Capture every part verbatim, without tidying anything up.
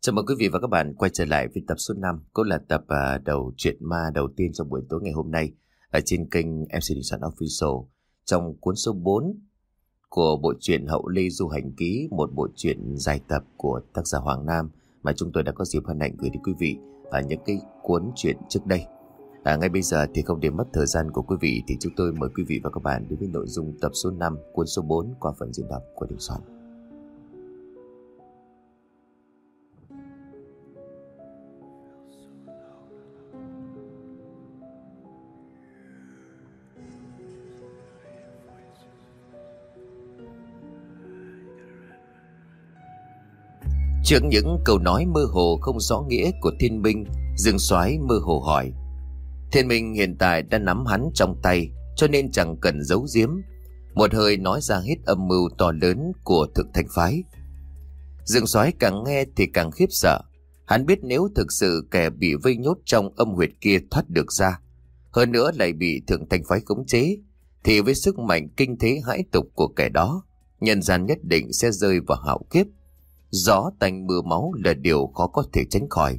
Chào mừng quý vị và các bạn quay trở lại với tập số năm, cũng là tập uh, đầu truyện ma đầu tiên trong buổi tối ngày hôm nay ở trên kênh em xê Đình Soạn Official, trong cuốn số bốn của bộ truyện Hậu Lê Du Hành Ký, một bộ truyện dài tập của tác giả Hoàng Nam mà chúng tôi đã có dịp hân hạnh gửi đến quý vị ở những cái cuốn truyện trước đây. À, ngay bây giờ thì không để mất thời gian của quý vị thì chúng tôi mời quý vị và các bạn đến với nội dung tập số năm, cuốn số bốn qua phần diễn đọc của Đình Soạn. Trước những câu nói mơ hồ không rõ nghĩa của Thiên Minh, Dương Soái mơ hồ hỏi. Thiên Minh hiện tại đã nắm hắn trong tay, cho nên chẳng cần giấu giếm, một hơi nói ra hết âm mưu to lớn của Thượng Thanh Phái. Dương Soái càng nghe thì càng khiếp sợ. Hắn biết nếu thực sự kẻ bị vây nhốt trong âm huyệt kia thoát được ra, hơn nữa lại bị Thượng Thanh Phái khống chế, thì với sức mạnh kinh thế hãi tục của kẻ đó, nhân gian nhất định sẽ rơi vào hạo kiếp. Gió tanh mưa máu là điều khó có thể tránh khỏi.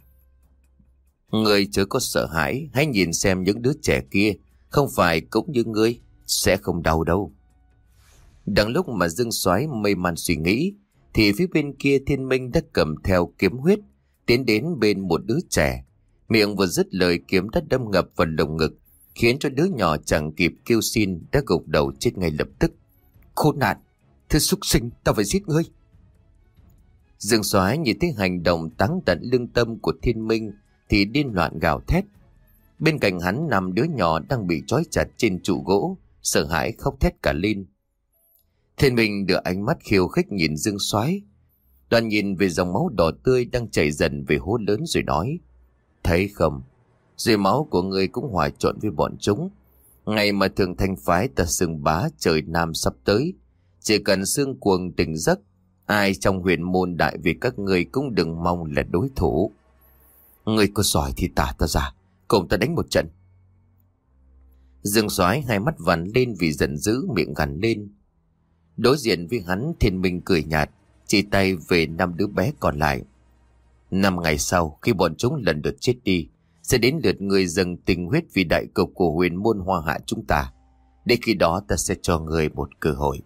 Ngươi chớ có sợ hãi, hãy nhìn xem những đứa trẻ kia, không phải cũng như ngươi, sẽ không đau đâu. Đang lúc mà Dương Soái mây man suy nghĩ, thì phía bên kia Thiên Minh đã cầm theo kiếm huyết, tiến đến bên một đứa trẻ. Miệng vừa dứt lời, kiếm đã đâm ngập vào lồng ngực, khiến cho đứa nhỏ chẳng kịp kêu xin đã gục đầu chết ngay lập tức. Khốn nạn, thứ súc sinh, tao phải giết ngươi. Dương Soái nhìn thấy hành động táng tận lương tâm của Thiên Minh thì điên loạn gào thét. Bên cạnh hắn nằm đứa nhỏ đang bị trói chặt trên trụ gỗ, sợ hãi khóc thét cả lên. Thiên Minh đưa ánh mắt khiêu khích nhìn Dương Soái, đoàn nhìn về dòng máu đỏ tươi đang chảy dần về hố lớn rồi nói: Thấy không, rồi máu của người cũng hòa trộn với bọn chúng. Ngày mà Thượng Thanh Phái ta xưng bá trời Nam sắp tới, chỉ cần xương cuồng tỉnh giấc, ai trong huyền môn đại vì các người cũng đừng mong là đối thủ. Người có giỏi thì tả ta ra, cùng ta đánh một trận. Dương Soái hai mắt vằn lên vì giận dữ, miệng gằn lên. Đối diện với hắn, Thiên Minh cười nhạt, chỉ tay về năm đứa bé còn lại. Năm ngày sau, khi bọn chúng lần lượt chết đi, sẽ đến lượt người dâng tình huyết vì đại cục của huyền môn Hoa Hạ chúng ta. Để khi đó ta sẽ cho người một cơ hội.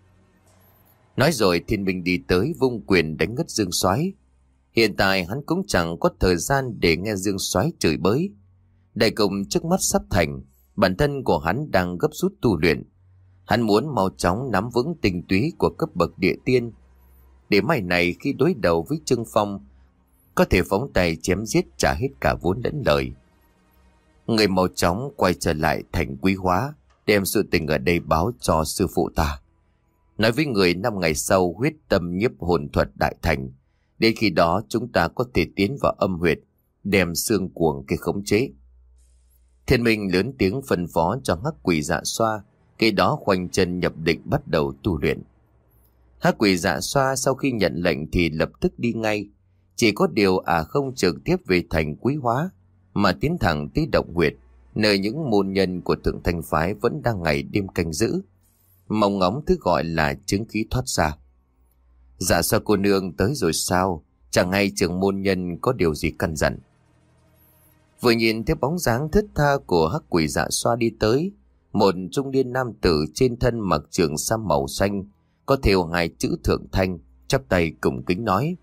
Nói rồi Thiên Minh đi tới vung quyền đánh ngất Dương Soái. Hiện tại hắn cũng chẳng có thời gian để nghe Dương Soái chửi bới. Đại cùng trước mắt sắp thành, bản thân của hắn đang gấp rút tu luyện. Hắn muốn mau chóng nắm vững tinh túy của cấp bậc địa tiên, để mai này khi đối đầu với Trương Phong, có thể phóng tay chém giết trả hết cả vốn lẫn lời. Người mau chóng quay trở lại thành Quý Hóa, đem sự tình ở đây báo cho sư phụ ta. Nói với người năm ngày sau huyết tâm nhiếp hồn thuật đại thành, đến khi đó chúng ta có thể tiến vào âm huyệt, đem xương cuồng cái khống chế. Thiên Minh lớn tiếng phân phó cho Hắc Quỷ Dạ Xoa, cái đó khoanh chân nhập định bắt đầu tu luyện. Hắc Quỷ Dạ Xoa sau khi nhận lệnh thì lập tức đi ngay. Chỉ có điều à không trực tiếp về thành Quý Hóa, mà tiến thẳng tới động huyệt, nơi những môn nhân của Thượng Thanh Phái vẫn đang ngày đêm canh giữ, mong ngóng thứ gọi là chứng khí thoát ra. Dạ Xoa cô nương tới rồi sao? Chẳng hay trưởng môn nhân có điều gì căn dặn? Vừa nhìn thấy bóng dáng thướt tha của Hắc Quỷ Dạ Xoa đi tới, một trung niên nam tử trên thân mặc trường sam màu xanh, có thêu hai chữ Thượng Thanh, chắp tay cung kính nói.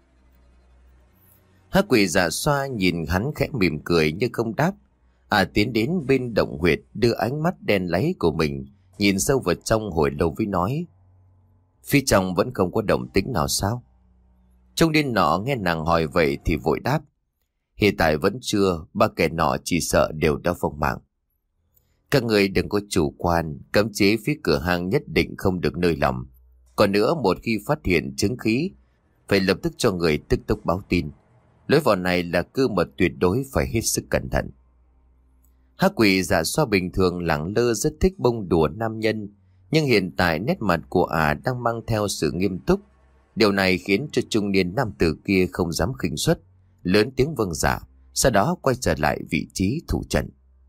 Hắc Quỷ Dạ Xoa nhìn hắn khẽ mỉm cười như không đáp. À tiến đến bên động huyệt, đưa ánh mắt đen láy của mình nhìn sâu vào trong hồi lâu với nói: Phía trong vẫn không có động tĩnh nào sao? Trung niên nọ nghe nàng hỏi vậy thì vội đáp: Hiện tại vẫn chưa, ba kẻ nọ chỉ sợ đều đã vong mạng. Các người đừng có chủ quan, cấm chế phía cửa hàng nhất định không được nơi lòng. Còn nữa, một khi phát hiện chứng khí, phải lập tức cho người tức tốc báo tin. Lối vào này là cơ mật tuyệt đối, phải hết sức cẩn thận. Hắc Quỷ Dạ Xoa bình thường lẳng lơ rất thích bông đùa nam nhân, nhưng hiện tại nét mặt của ả đang mang theo sự nghiêm túc. Điều này khiến cho trung niên nam tử kia không dám khinh suất, lớn tiếng vâng dạ, sau đó quay trở lại vị trí thủ trận.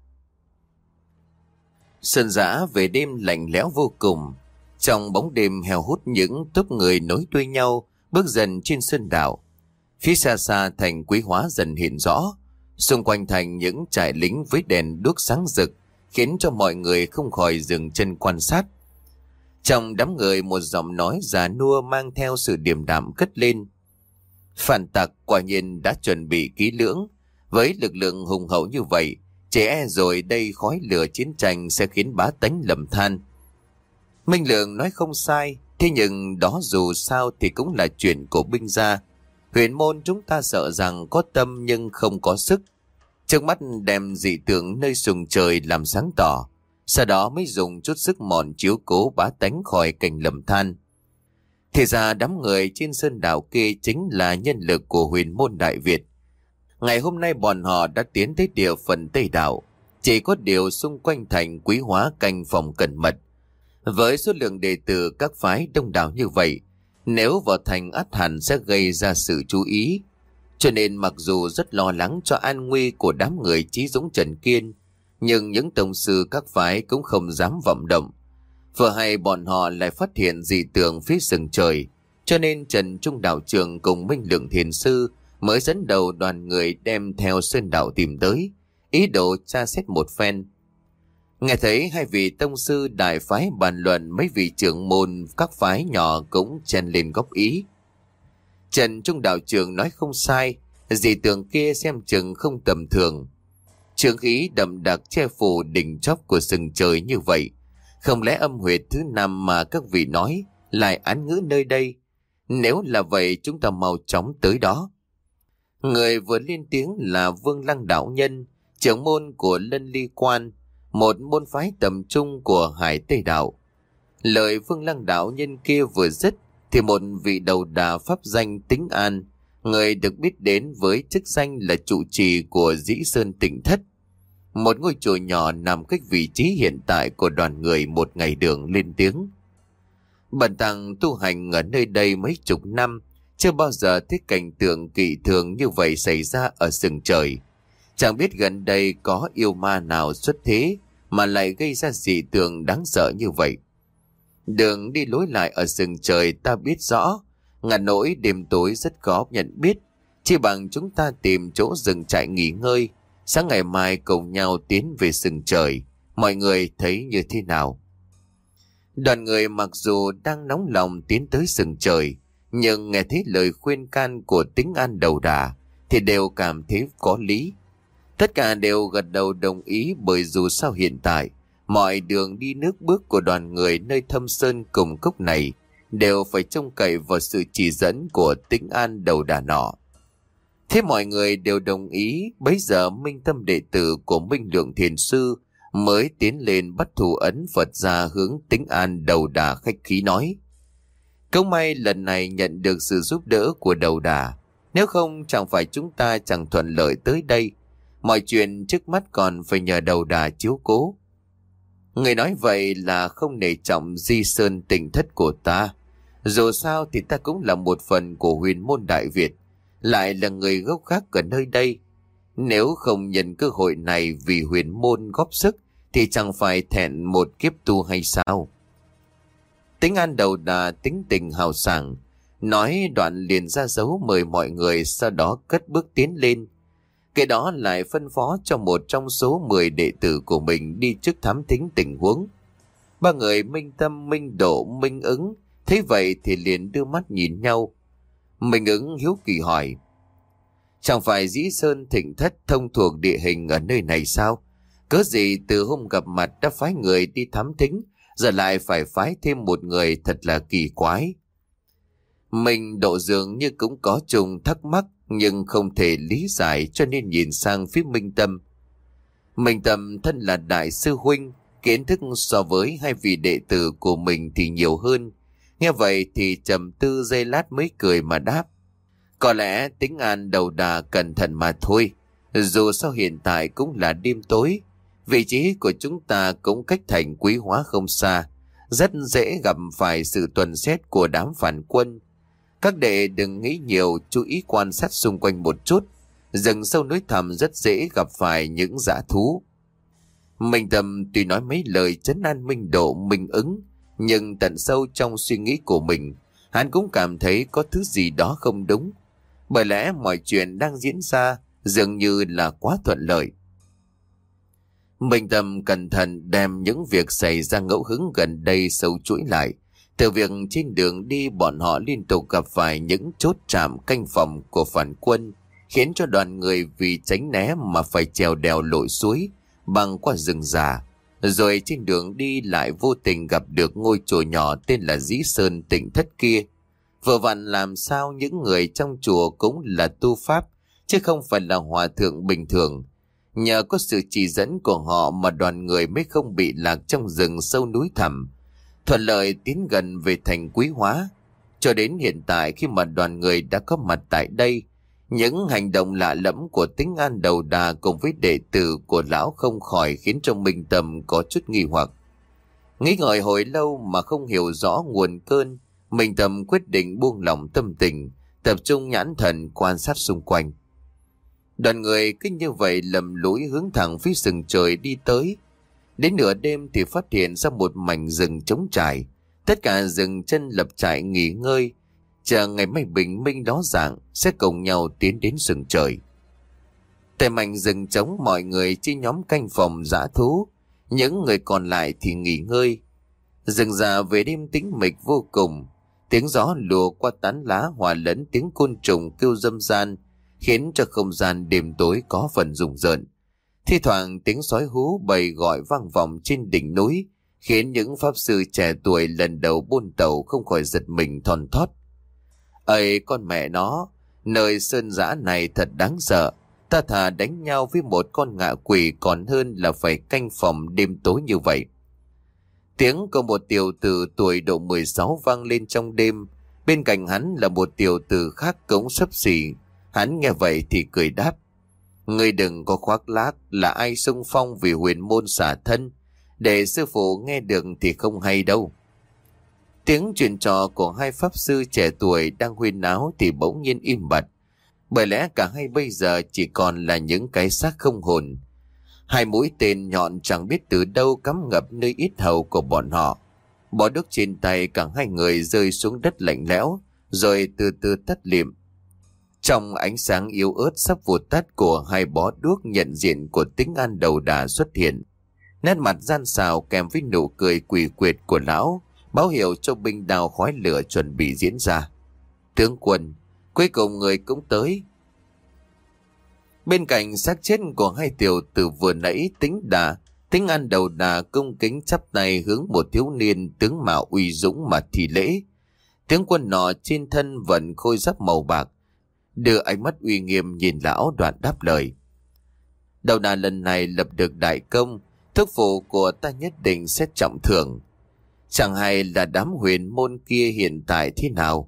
Sơn dã về đêm lạnh lẽo vô cùng. Trong bóng đêm heo hút, những tốp người nối đuôi nhau bước dần trên sơn đạo. Phía xa xa thành Quý Hóa dần hiện rõ. Xung quanh thành những trại lính với đèn đuốc sáng rực, khiến cho mọi người không khỏi dừng chân quan sát. Trong đám người, một giọng nói già nua mang theo sự điềm đạm cất lên. Phản tặc quả nhiên đã chuẩn bị kỹ lưỡng. Với lực lượng hùng hậu như vậy, trẻ e rồi đây khói lửa chiến tranh sẽ khiến bá tánh lầm than. Minh Lượng nói không sai, thế nhưng đó dù sao thì cũng là chuyện của binh gia. Huyền môn chúng ta sợ rằng có tâm nhưng không có sức. Trước mắt đem dị tượng nơi sùng trời làm sáng tỏ, sau đó mới dùng chút sức mòn chiếu cố bá tánh khỏi cảnh lầm than. Thì ra đám người trên sơn đảo kia chính là nhân lực của huyền môn Đại Việt. Ngày hôm nay bọn họ đã tiến tới địa phận Tây Đảo, chỉ có điều xung quanh thành Quý Hóa canh phòng cẩn mật. Với số lượng đệ tử các phái đông đảo như vậy, nếu vào thành ắt hẳn sẽ gây ra sự chú ý. Cho nên mặc dù rất lo lắng cho an nguy của đám người Chí Dũng Trần Kiên, nhưng những tông sư các phái cũng không dám vọng động. Vừa hay bọn họ lại phát hiện dị tượng phía sừng trời, cho nên Trần Trung đạo trưởng cùng Minh Lượng thiền sư mới dẫn đầu đoàn người đem theo sơn đạo tìm tới, ý đồ tra xét một phen. Nghe thấy hai vị tông sư đại phái bàn luận, mấy vị trưởng môn các phái nhỏ cũng chen lên góp ý. Trần Trung đạo trưởng nói không sai, dị tượng kia xem chừng không tầm thường. Trường khí đậm đặc che phủ đỉnh chóp của sừng trời như vậy, không lẽ âm huyệt thứ năm mà các vị nói lại án ngữ nơi đây? Nếu là vậy chúng ta mau chóng tới đó. Người vừa lên tiếng là Vương Lăng đạo nhân, trưởng môn của Lân Ly Quan, một môn phái tầm trung của Hải Tây Đạo. Lời Vương Lăng đạo nhân kia vừa dứt thì một vị đầu đà pháp danh Tính An, người được biết đến với chức danh là trụ trì của Dĩ Sơn Tỉnh Thất, một ngôi chùa nhỏ nằm cách vị trí hiện tại của đoàn người một ngày đường, lên tiếng. Bần tăng tu hành ở nơi đây mấy chục năm, chưa bao giờ thấy cảnh tượng kỳ thường như vậy xảy ra ở sừng trời. Chẳng biết gần đây có yêu ma nào xuất thế mà lại gây ra dị tượng đáng sợ như vậy. Đường đi lối lại ở sừng trời ta biết rõ, ngàn nỗi đêm tối rất khó nhận biết. Chỉ bằng chúng ta tìm chỗ dừng trại nghỉ ngơi, sáng ngày mai cùng nhau tiến về sừng trời. Mọi người thấy như thế nào? Đoàn người mặc dù đang nóng lòng tiến tới sừng trời, nhưng nghe thấy lời khuyên can của Tính An đầu đà thì đều cảm thấy có lý. Tất cả đều gật đầu đồng ý, bởi dù sao hiện tại mọi đường đi nước bước của đoàn người nơi thâm sơn cùng cốc này đều phải trông cậy vào sự chỉ dẫn của Tính An đầu đà nọ. Thế mọi người đều đồng ý. Bấy giờ Minh Tâm đệ tử của Minh Lượng thiền sư mới tiến lên bắt thủ ấn Phật ra hướng Tính An đầu đà khách khí nói: Câu may lần này nhận được sự giúp đỡ của đầu đà, nếu không chẳng phải chúng ta chẳng thuận lợi tới đây. Mọi chuyện trước mắt còn phải nhờ đầu đà chiếu cố. Người nói vậy là không nể trọng Di Sơn Tỉnh Thất của ta. Dù sao thì ta cũng là một phần của huyền môn Đại Việt, lại là người gốc gác ở nơi đây. Nếu không nhận cơ hội này vì huyền môn góp sức thì chẳng phải thẹn một kiếp tu hay sao? Tính An đầu đà tính tình hào sảng, nói đoạn liền ra dấu mời mọi người, sau đó cất bước tiến lên. Cái đó lại phân phó cho một trong số mười đệ tử của mình đi trước thám thính tình huống. Ba người Minh Tâm, Minh Độ, Minh Ứng thấy vậy thì liền đưa mắt nhìn nhau. Minh Ứng hiếu kỳ hỏi: Chẳng phải Dĩ Sơn Thịnh Thất thông thuộc địa hình ở nơi này sao? Cớ gì từ hôm gặp mặt đã phái người đi thám thính, giờ lại phải phái thêm một người, thật là kỳ quái. Mình Độ dường như cũng có chung thắc mắc nhưng không thể lý giải, cho nên nhìn sang phía Minh Tâm. Minh Tâm thân là đại sư huynh, kiến thức so với hai vị đệ tử của mình thì nhiều hơn. Nghe vậy thì trầm tư giây lát mới cười mà đáp: Có lẽ Tính An đầu đà cẩn thận mà thôi. Dù sao hiện tại cũng là đêm tối, vị trí của chúng ta cũng cách thành Quý Hóa không xa, rất dễ gặp phải sự tuần xét của đám phản quân. Các đệ đừng nghĩ nhiều, chú ý quan sát xung quanh một chút. Rừng sâu núi thẳm rất dễ gặp phải những dã thú. Minh Tâm tuy nói mấy lời trấn an Minh Độ, Minh Ứng, nhưng tận sâu trong suy nghĩ của mình, hắn cũng cảm thấy có thứ gì đó không đúng. bởi lẽ mọi chuyện đang diễn ra dường như là quá thuận lợi. Minh Tâm cẩn thận đem những việc xảy ra ngẫu hứng gần đây sâu chuỗi lại. Từ việc trên đường đi bọn họ liên tục gặp phải những chốt trạm canh phòng của phản quân, khiến cho đoàn người vì tránh né mà phải trèo đèo lội suối, băng qua rừng già. Rồi trên đường đi lại vô tình gặp được ngôi chùa nhỏ tên là Dĩ Sơn Tịnh Thất kia. Vừa vặn làm sao những người trong chùa cũng là tu pháp, chứ không phải là hòa thượng bình thường. Nhờ có sự chỉ dẫn của họ mà đoàn người mới không bị lạc trong rừng sâu núi thẳm, thuận lợi tiến gần về thành Quý Hóa. Cho đến hiện tại khi mà đoàn người đã có mặt tại đây, những hành động lạ lẫm của Tính An Đầu Đà cùng với đệ tử của lão không khỏi khiến cho Minh Tâm có chút nghi hoặc. Nghĩ ngợi hồi lâu mà không hiểu rõ nguồn cơn, Minh Tâm quyết định buông lỏng tâm tình, tập trung nhãn thần quan sát xung quanh. Đoàn người cứ như vậy lầm lũi hướng thẳng phía rừng trời đi tới. Đến nửa đêm thì phát hiện ra một mảnh rừng trống trải. Tất cả dừng chân lập trại nghỉ ngơi, chờ ngày mai bình minh đó rạng sẽ cùng nhau tiến đến rừng trời. Tại mảnh rừng trống, mọi người chia nhóm canh phòng dã thú, những người còn lại thì nghỉ ngơi. Rừng già về đêm tĩnh mịch vô cùng, tiếng gió lùa qua tán lá hòa lẫn tiếng côn trùng kêu râm ran, khiến cho không gian đêm tối có phần rùng rợn. Thi thoảng tiếng sói hú bầy gọi vang vọng trên đỉnh núi, khiến những pháp sư trẻ tuổi lần đầu buôn tàu không khỏi giật mình thon thót. Ây con mẹ nó, nơi sơn dã này thật đáng sợ. Ta thà đánh nhau với một con ngạ quỷ còn hơn là phải canh phòng đêm tối như vậy. Tiếng của một tiểu tử tuổi độ mười sáu vang lên trong đêm. Bên cạnh hắn là một tiểu tử khác cũng xấp xỉ. Hắn nghe vậy thì cười đáp: Ngươi đừng có khoác lác, là ai xung phong vì huyền môn xả thân, để sư phụ nghe được thì không hay đâu. Tiếng chuyện trò của hai pháp sư trẻ tuổi đang huyên náo thì bỗng nhiên im bặt, bởi lẽ cả hai bây giờ chỉ còn là những cái xác không hồn. Hai mũi tên nhọn chẳng biết từ đâu cắm ngập nơi yết hầu của bọn họ. Bó đuốc trên tay cả hai người rơi xuống đất lạnh lẽo, rồi từ từ tắt lịm. Trong ánh sáng yếu ớt sắp vụt tắt của hai bó đuốc, nhận diện của Tính An Đầu Đà xuất hiện. Nét mặt gian xào kèm với nụ cười quỷ quyệt của lão báo hiệu cho binh đao khói lửa chuẩn bị diễn ra. Tướng quân, cuối cùng người cũng tới. Bên cạnh xác chết của hai tiểu tử vừa nãy, Tính Đà, Tính An Đầu Đà cung kính chắp tay hướng một thiếu niên tướng mạo uy dũng mà thi lễ. Tướng quân nọ trên thân vận khôi giáp màu bạc, đưa ánh mắt uy nghiêm nhìn lão, đoạn đáp lời: Đầu Đà lần này lập được đại công, thúc phụ của ta nhất định sẽ trọng thưởng. Chẳng hay là đám huyền môn kia hiện tại thế nào?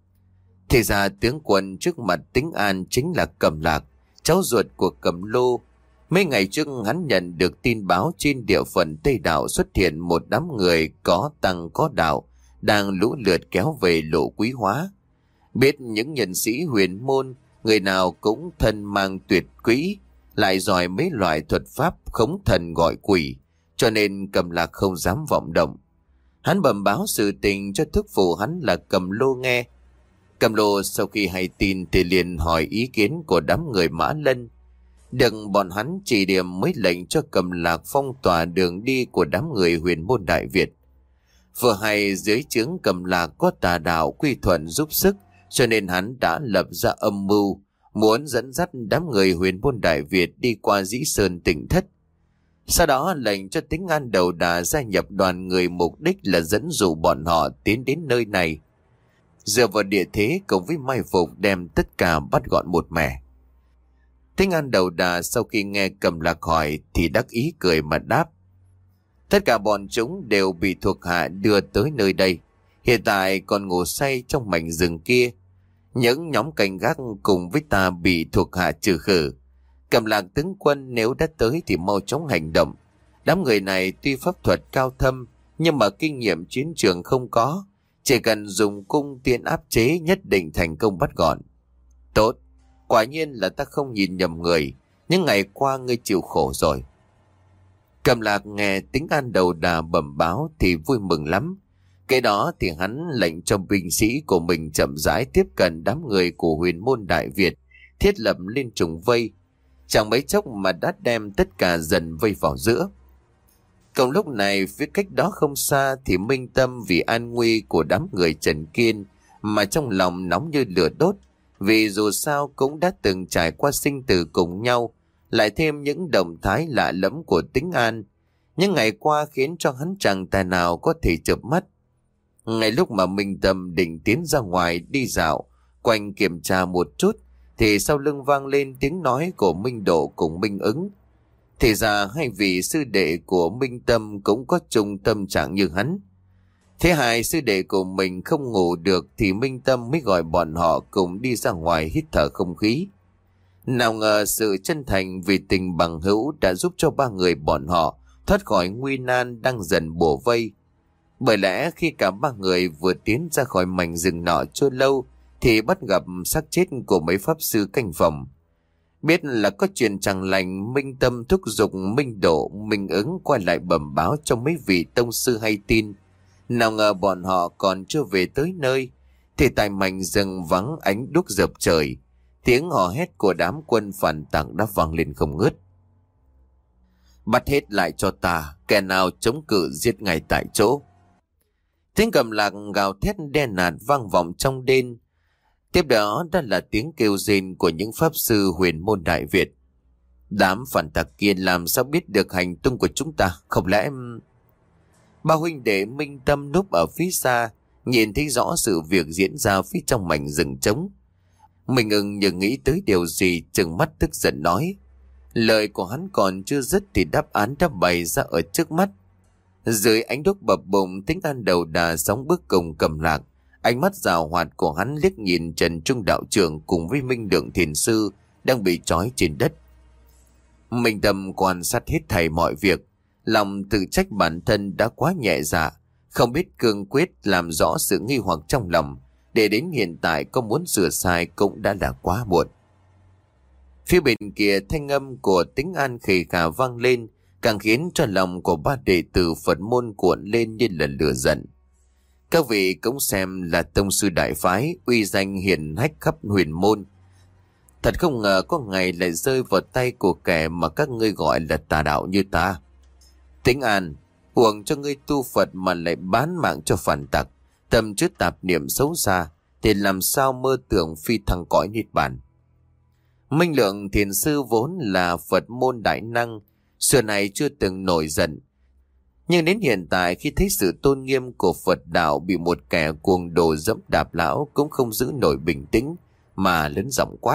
Thì ra tướng quân trước mặt Tính An chính là Cầm Lạc, cháu ruột của Cầm Lô. Mấy ngày trước hắn nhận được tin báo trên địa phận Tây Đạo xuất hiện một đám người có tăng có đạo đang lũ lượt kéo về lộ Quý Hóa. Biết những nhân sĩ huyền môn người nào cũng thân mang tuyệt kỹ, lại giỏi mấy loại thuật pháp khống thần gọi quỷ, cho nên Cầm Lạc không dám vọng động. Hắn bẩm báo sự tình cho thúc phụ hắn là Cầm Lô nghe. Cầm Lô sau khi hay tin thì liền hỏi ý kiến của đám người Mã Lân. Đừng bọn hắn chỉ điểm mới lệnh cho Cầm Lạc phong tỏa đường đi của đám người huyền môn Đại Việt. Vừa hay dưới trướng Cầm Lạc có tà đạo Quy Thuận giúp sức, cho nên hắn đã lập ra âm mưu muốn dẫn dắt đám người huyền môn Đại Việt đi qua Dĩ Sơn Tịnh Thất. Sau đó lệnh cho Tính An Đầu Đà gia nhập đoàn người, mục đích là dẫn dụ bọn họ tiến đến nơi này. Dựa vào địa thế cùng với mai phục đem tất cả bắt gọn một mẻ. Tính An Đầu Đà sau khi nghe Cầm Lạc hỏi thì đắc ý cười mà đáp: Tất cả bọn chúng đều bị thuộc hạ đưa tới nơi đây, hiện tại còn ngủ say trong mảnh rừng kia. Những nhóm canh gác cùng với ta bị thuộc hạ trừ khử. Cầm Lạc tướng quân nếu đã tới thì mau chóng hành động. Đám người này tuy pháp thuật cao thâm, nhưng mà kinh nghiệm chiến trường không có. Chỉ cần dùng cung tiễn áp chế nhất định thành công bắt gọn. Tốt, quả nhiên là ta không nhìn nhầm người. Những ngày qua ngươi chịu khổ rồi. Cầm Lạc nghe Tính An Đầu Đà bẩm báo thì vui mừng lắm. Cái đó thì hắn lệnh cho binh sĩ của mình chậm rãi tiếp cận đám người của huyền môn Đại Việt, thiết lập lên trùng vây. Chẳng mấy chốc mà đã đem tất cả dần vây vào giữa. Cùng lúc này phía cách đó không xa thì Minh Tâm vì an nguy của đám người Trần Kiên mà trong lòng nóng như lửa đốt, vì dù sao cũng đã từng trải qua sinh tử cùng nhau, lại thêm những động thái lạ lẫm của Tĩnh An. Những ngày qua khiến cho hắn chẳng tài nào có thể chợp mắt. Ngay lúc mà Minh Tâm định tiến ra ngoài đi dạo, quanh kiểm tra một chút, thì sau lưng vang lên tiếng nói của Minh Độ cùng Minh Ứng. Thì ra hai vị sư đệ của Minh Tâm cũng có chung tâm trạng như hắn. Thế hai sư đệ của mình không ngủ được thì Minh Tâm mới gọi bọn họ cùng đi ra ngoài hít thở không khí. Nào ngờ sự chân thành vì tình bằng hữu đã giúp cho ba người bọn họ thoát khỏi nguy nan đang dần bủa vây. Bởi lẽ khi cả ba người vừa tiến ra khỏi mảnh rừng nọ chưa lâu thì bắt gặp xác chết của mấy pháp sư canh phòng. Biết là có chuyện chẳng lành, Minh Tâm thúc giục Minh Độ, Minh Ứng quay lại bẩm báo cho mấy vị tông sư hay tin. Nào ngờ bọn họ còn chưa về tới nơi thì tại mảnh rừng vắng ánh đuốc dập trời, tiếng hò hét của đám quân phản tặc đã vang lên không ngớt. Bắt hết lại cho ta, kẻ nào chống cự giết ngay tại chỗ. Tiếng cầm lạc gào thét đen nạt vang vọng trong đêm. Tiếp đó đó là tiếng kêu rên của những pháp sư huyền môn Đại Việt. Đám phản tặc kia làm sao biết được hành tung của chúng ta? Không lẽ... Ba huynh đệ Minh Tâm núp ở phía xa, nhìn thấy rõ sự việc diễn ra phía trong mảnh rừng trống. Mình ưng như nghĩ tới điều gì, trừng mắt tức giận nói. Lời của hắn còn chưa dứt thì đáp án đã bày ra ở trước mắt. Dưới ánh đuốc bập bùng, Tĩnh An đầu đà sóng bước cùng cầm lạc. Ánh mắt rào hoạt của hắn liếc nhìn Trần Trung đạo trưởng cùng với Minh Lượng thiền sư đang bị trói trên đất. Minh Tâm quan sát hết thảy mọi việc, lòng tự trách bản thân đã quá nhẹ dạ, không biết cương quyết làm rõ sự nghi hoặc trong lòng, để đến hiện tại có muốn sửa sai cũng đã là quá muộn. Phía bên kia thanh âm của Tĩnh An khề khà vang lên, càng khiến cho lòng của ba đệ tử Phật môn cuộn lên như là lửa giận. Các vị cũng xem là tông sư đại phái, uy danh hiển hách khắp huyền môn. Thật không ngờ có ngày lại rơi vào tay của kẻ mà các ngươi gọi là tà đạo như ta. Tĩnh An, huồng cho ngươi tu Phật mà lại bán mạng cho phản tặc, tâm trí tạp niệm xấu xa, thì làm sao mơ tưởng phi thăng cõi niết bàn. Minh Lượng thiền sư vốn là Phật môn đại năng, xưa này chưa từng nổi giận. Nhưng đến hiện tại khi thấy sự tôn nghiêm của Phật đạo bị một kẻ cuồng đồ dẫm đạp lão cũng không giữ nổi bình tĩnh mà lớn giọng quát.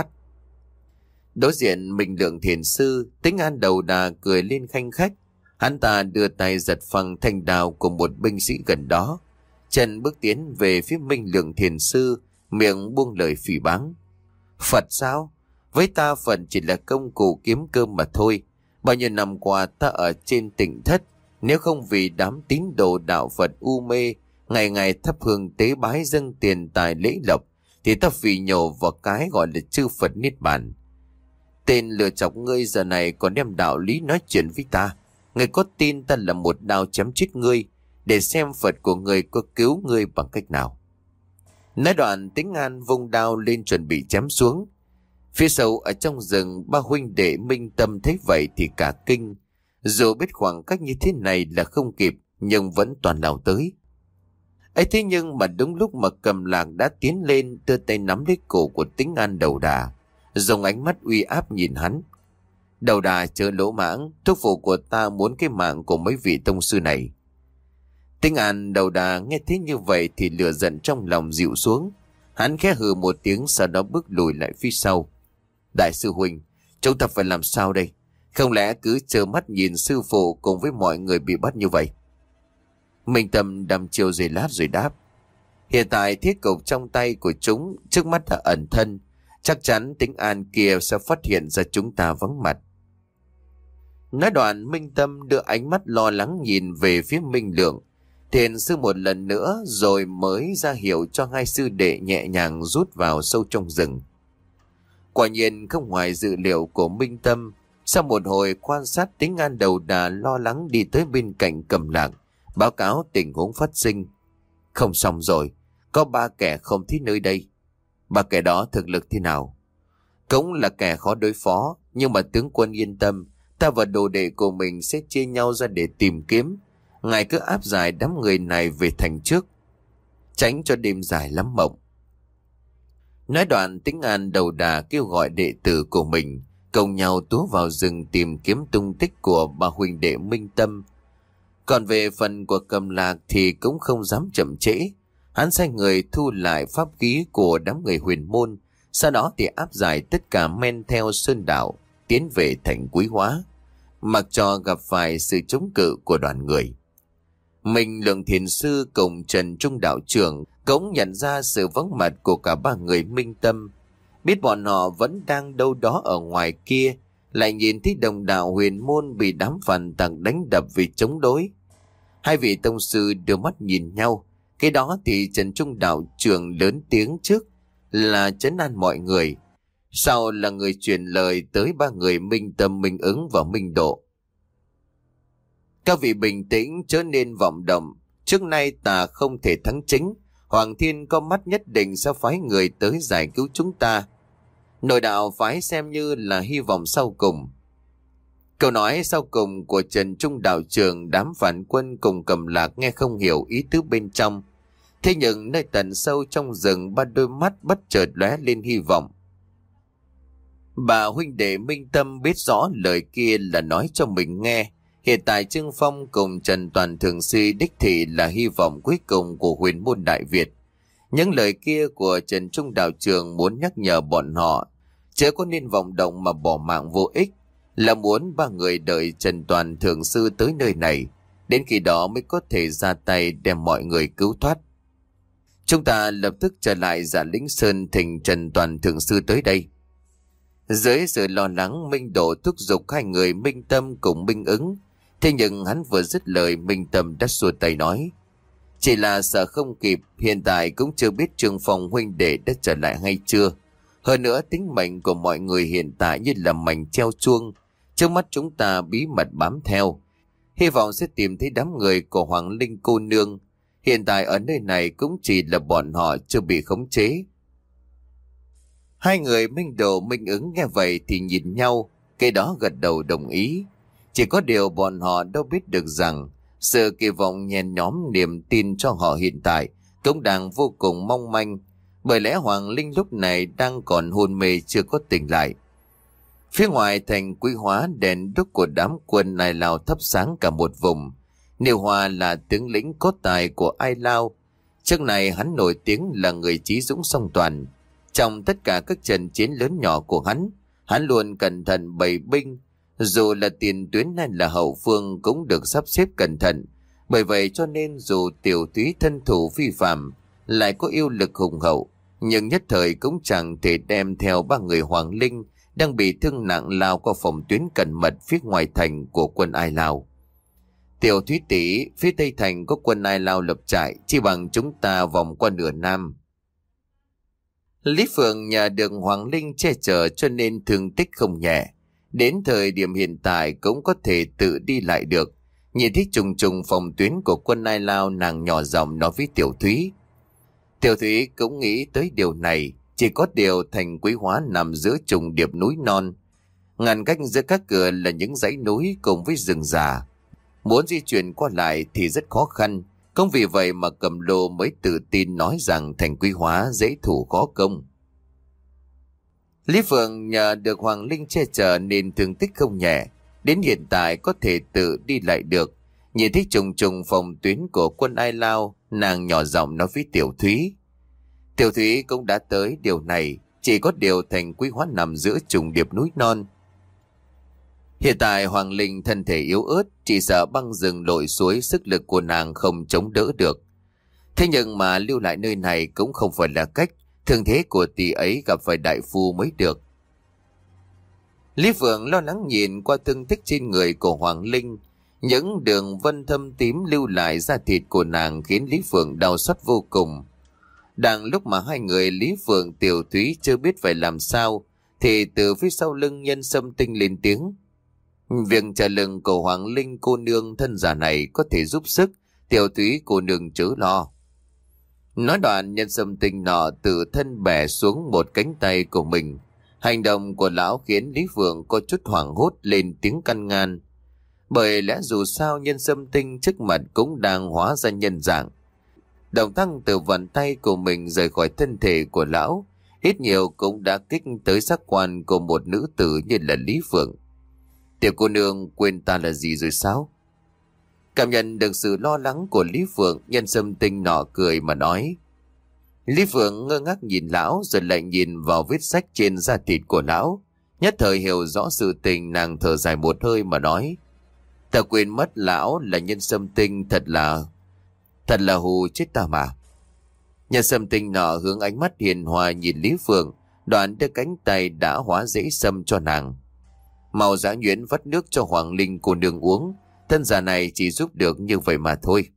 Đối diện Minh Lượng thiền sư, Tĩnh An đầu đà cười lên khanh khách. Hắn ta đưa tay giật phăng thanh đao của một binh sĩ gần đó, chân bước tiến về phía Minh Lượng thiền sư, miệng buông lời phỉ báng. Phật sao? Với ta Phật chỉ là công cụ kiếm cơm mà thôi. Bao nhiêu năm qua ta ở trên tỉnh thất, nếu không vì đám tín đồ đạo Phật u mê, ngày ngày thắp hương tế bái dâng tiền tài lễ lộc, thì ta phì nhổ vào cái gọi là chư Phật niết bàn. Tên lừa chọc ngươi giờ này còn đem đạo lý nói chuyện với ta. Ngươi có tin ta là một đao chém chết ngươi, để xem Phật của ngươi có cứu ngươi bằng cách nào? Nói đoạn, Tĩnh An vung đao lên chuẩn bị chém xuống. Phía sau ở trong rừng, ba huynh đệ Minh Tâm thấy vậy thì cả kinh. Dù biết khoảng cách như thế này là không kịp, nhưng vẫn toàn lao tới. Ấy thế nhưng mà đúng lúc mà Cầm Lạc đã tiến lên, đưa tay nắm lấy cổ của Tĩnh An đầu đà, dùng ánh mắt uy áp nhìn hắn. Đầu đà chớ lỗ mãng, thúc phụ của ta muốn cái mạng của mấy vị tông sư này. Tĩnh An đầu đà nghe thế như vậy thì lửa giận trong lòng dịu xuống. Hắn khẽ hừ một tiếng, sau đó bước lùi lại phía sau. Đại sư huynh, chúng ta phải làm sao đây? Không lẽ cứ trơ mắt nhìn sư phụ cùng với mọi người bị bắt như vậy? Minh Tâm đăm chiêu giây lát rồi đáp. Hiện tại thiết cục trong tay của chúng trước mắt đã ẩn thân, chắc chắn Tĩnh An kia sẽ phát hiện ra chúng ta vắng mặt. Nói đoạn, Minh Tâm đưa ánh mắt lo lắng nhìn về phía Minh Lượng thiền sư một lần nữa, rồi mới ra hiệu cho hai sư đệ nhẹ nhàng rút vào sâu trong rừng. Quả nhiên không ngoài dự liệu của Minh Tâm, sau một hồi quan sát, Tĩnh An đầu đà lo lắng đi tới bên cạnh Cầm Lạc, báo cáo tình huống phát sinh. Không xong rồi, có ba kẻ không thích nơi đây. Ba kẻ đó thực lực thế nào? Cũng là kẻ khó đối phó, nhưng mà tướng quân yên tâm, ta và đồ đệ của mình sẽ chia nhau ra để tìm kiếm. Ngài cứ áp giải đám người này về thành trước, tránh cho đêm dài lắm mộng. Nói đoạn, Tĩnh An đầu đà kêu gọi đệ tử của mình cùng nhau túa vào rừng tìm kiếm tung tích của ba huynh đệ Minh Tâm. Còn về phần của Cầm Lạc thì cũng không dám chậm trễ. Hắn sai người thu lại pháp khí của đám người huyền môn, sau đó thì áp giải tất cả men theo sơn đạo tiến về thành Quý Hóa, mặc cho gặp phải sự chống cự của đoàn người. Mình Lượng Thiền Sư cùng Trần Trung đạo trưởng cũng nhận ra sự vắng mặt của cả ba người Minh Tâm, biết bọn họ vẫn đang đâu đó ở ngoài kia, lại nhìn thấy đồng đạo huyền môn bị đám phản tặc đánh đập vì chống đối. Hai vị tông sư đưa mắt nhìn nhau, cái đó thì Trần Trung đạo trưởng lớn tiếng trước là trấn an mọi người, sau là người truyền lời tới ba người Minh Tâm, Minh Ứng và Minh Độ. Các vị bình tĩnh, chớ nên vọng động. Trước nay ta không thể thắng chính, Hoàng Thiên có mắt nhất định sẽ phái người tới giải cứu chúng ta. Nội đạo phái xem như là hy vọng sau cùng. Câu nói sau cùng của Trần Trung đạo trưởng, đám phản quân cùng Cầm Lạc nghe không hiểu ý tứ bên trong. Thế nhưng nơi tận sâu trong rừng, ba đôi mắt bất chợt lóe lên hy vọng. Bà huynh đệ Minh Tâm biết rõ lời kia là nói cho mình nghe. Hiện tại Trương Phong cùng Trần Toàn Thượng Sư đích thị là hy vọng cuối cùng của huyền môn Đại Việt. Những lời kia của Trần Trung đạo trưởng muốn nhắc nhở bọn họ chớ có nên vọng động mà bỏ mạng vô ích, là muốn ba người đợi Trần Toàn Thượng Sư tới nơi này, đến khi đó mới có thể ra tay đem mọi người cứu thoát. Chúng ta lập tức trở lại Dạ Lĩnh Sơn thỉnh Trần Toàn Thượng Sư tới đây. Dưới sự lo lắng, Minh Độ thúc giục hai người Minh Tâm cùng Minh Ứng. Thế nhưng hắn vừa dứt lời, Minh Tâm đã xua tay nói: chỉ là sợ không kịp, hiện tại cũng chưa biết Trương Phong huynh đệ đã trở lại hay chưa. Hơn nữa tính mệnh của mọi người hiện tại như là mảnh treo chuông, trước mắt chúng ta bí mật bám theo, hy vọng sẽ tìm thấy đám người của Hoàng Linh cô nương. Hiện tại ở nơi này cũng chỉ là bọn họ chưa bị khống chế. Hai người Minh Độ Minh Ứng nghe vậy thì nhìn nhau, cái đó gật đầu đồng ý. Chỉ có điều bọn họ đâu biết được rằng sự kỳ vọng nhen nhóm niềm tin cho họ hiện tại cũng đang vô cùng mong manh, bởi lẽ Hoàng Linh lúc này đang còn hôn mê chưa có tỉnh lại. Phía ngoài thành Quý Hóa, đèn đuốc của đám quân Ai Lao thắp sáng cả một vùng. Niêu Hoa là tướng lĩnh có tài của Ai Lao. Trước này hắn nổi tiếng là người trí dũng song toàn. Trong tất cả các trận chiến lớn nhỏ của hắn, hắn luôn cẩn thận bày binh, dù là tiền tuyến hay là hậu phương cũng được sắp xếp cẩn thận. Bởi vậy cho nên dù tiểu túy thân thủ phi phạm, lại có yêu lực hùng hậu, nhưng nhất thời cũng chẳng thể đem theo ba người Hoàng Linh đang bị thương nặng lao qua phòng tuyến cẩn mật phía ngoài thành của quân Ai Lao. Tiểu Thúy tỷ, phía tây thành có quân Ai Lao lập trại, chỉ bằng chúng ta vòng qua nửa nam. Lý Phượng nhờ được Hoàng Linh che chở cho nên thương tích không nhẹ. Đến thời điểm hiện tại cũng có thể tự đi lại được. Nhìn thấy trùng trùng phòng tuyến của quân Ai Lao, nàng nhỏ giọng nói với Tiểu Thúy. Tiểu Thúy cũng nghĩ tới điều này, chỉ có điều thành Quý Hóa nằm giữa trùng điệp núi non. Ngăn cách giữa các cửa là những dãy núi cùng với rừng già. Muốn di chuyển qua lại thì rất khó khăn. Không vì vậy mà Cầm Lô mới tự tin nói rằng thành Quý Hóa dễ thủ khó công. Lý Phượng nhờ được Hoàng Linh che chở nên thương tích không nhẹ. Đến hiện tại có thể tự đi lại được. Nhìn thấy trùng trùng phòng tuyến của quân Ai Lao, nàng nhỏ giọng nói với Tiểu Thúy. Tiểu Thúy cũng đã tới điều này, chỉ có điều thành Quý Hóa nằm giữa trùng điệp núi non. Hiện tại Hoàng Linh thân thể yếu ớt, chỉ sợ băng rừng lội suối sức lực của nàng không chống đỡ được. Thế nhưng mà lưu lại nơi này cũng không phải là cách, thương thế của tỷ ấy gặp phải đại phu mới được. Lý Phượng lo lắng nhìn qua thương tích trên người của Hoàng Linh. Những đường vân thâm tím lưu lại da thịt của nàng khiến Lý Phượng đau xót vô cùng. Đang lúc mà hai người Lý Phượng Tiểu Thúy chưa biết phải làm sao, thì từ phía sau lưng Nhân Sâm Tinh lên tiếng. Việc trả lưng của Hoàng Linh cô nương thân giả này có thể giúp sức, Tiểu Thúy cô nương chớ lo. Nói đoạn, nhân sâm tinh nọ tự thân bẻ xuống một cánh tay của mình. Hành động của lão khiến Lý Phượng có chút hoảng hốt lên tiếng căn ngăn. Bởi lẽ dù sao nhân sâm tinh trước mặt cũng đang hóa ra nhân dạng. Động tác từ bàn tay của mình rời khỏi thân thể của lão, ít nhiều cũng đã kích tới giác quan của một nữ tử như là Lý Phượng. Tiểu cô nương quên ta là gì rồi sao? Cảm nhận được sự lo lắng của Lý Phượng, nhân sâm tinh nọ cười mà nói. Lý Phượng ngơ ngác nhìn lão rồi lại nhìn vào vết rách trên da thịt của lão. Nhất thời hiểu rõ sự tình, nàng thở dài một hơi mà nói. Ta quên mất lão là nhân sâm tinh, thật là... Thật là hù chết ta mà. Nhân sâm tinh nọ hướng ánh mắt hiền hòa nhìn Lý Phượng, đoạn đưa cánh tay đã hóa dễ sâm cho nàng. Màu Dã Nhuyễn vắt nước cho Hoàng Linh cô nương uống, thân già này chỉ giúp được như vậy mà thôi.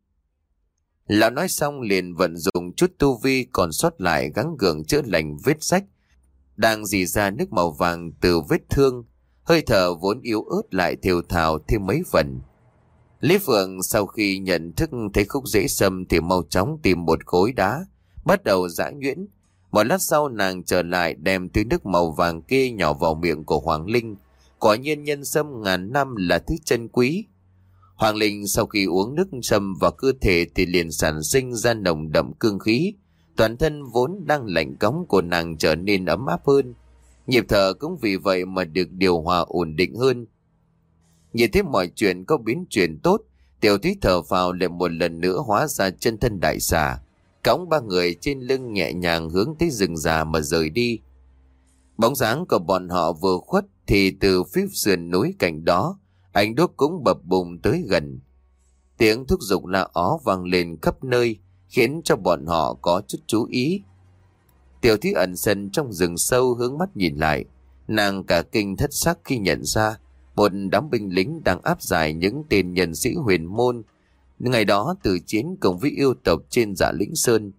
Lão nói xong liền vận dụng chút tu vi còn sót lại gắng gượng chữa lành vết rách, đang rỉ ra nước màu vàng từ vết thương, hơi thở vốn yếu ớt lại thều thào thêm mấy phần. Lý Phượng sau khi nhận thức thấy khúc rễ sâm thì mau chóng tìm một khối đá, bắt đầu giã nhuyễn. Một lát sau nàng trở lại đem thứ nước màu vàng kia nhỏ vào miệng của Hoàng Linh. Quả nhiên nhân sâm ngàn năm là thứ chân quý. Hoàng Linh sau khi uống nước sâm vào cơ thể thì liền sản sinh ra nồng đậm cương khí. Toàn thân vốn đang lạnh cóng của nàng trở nên ấm áp hơn. Nhịp thở cũng vì vậy mà được điều hòa ổn định hơn. Nhìn thấy mọi chuyện có biến chuyển tốt, Tiểu Thúy thở phào lại một lần nữa hóa ra chân thân đại xà, cõng ba người trên lưng nhẹ nhàng hướng tới rừng già mà rời đi. Bóng dáng của bọn họ vừa khuất thì từ phía sườn núi cạnh đó, ánh đuốc cũng bập bùng tới gần. Tiếng thúc giục la ó vang lên khắp nơi, khiến cho bọn họ có chút chú ý. Tiểu Thúy ẩn sân trong rừng sâu hướng mắt nhìn lại, nàng cả kinh thất sắc khi nhận ra một đám binh lính đang áp giải những tên nhân sĩ huyền môn ngày đó từ chiến cùng với yêu tộc trên Dạ Lĩnh Sơn.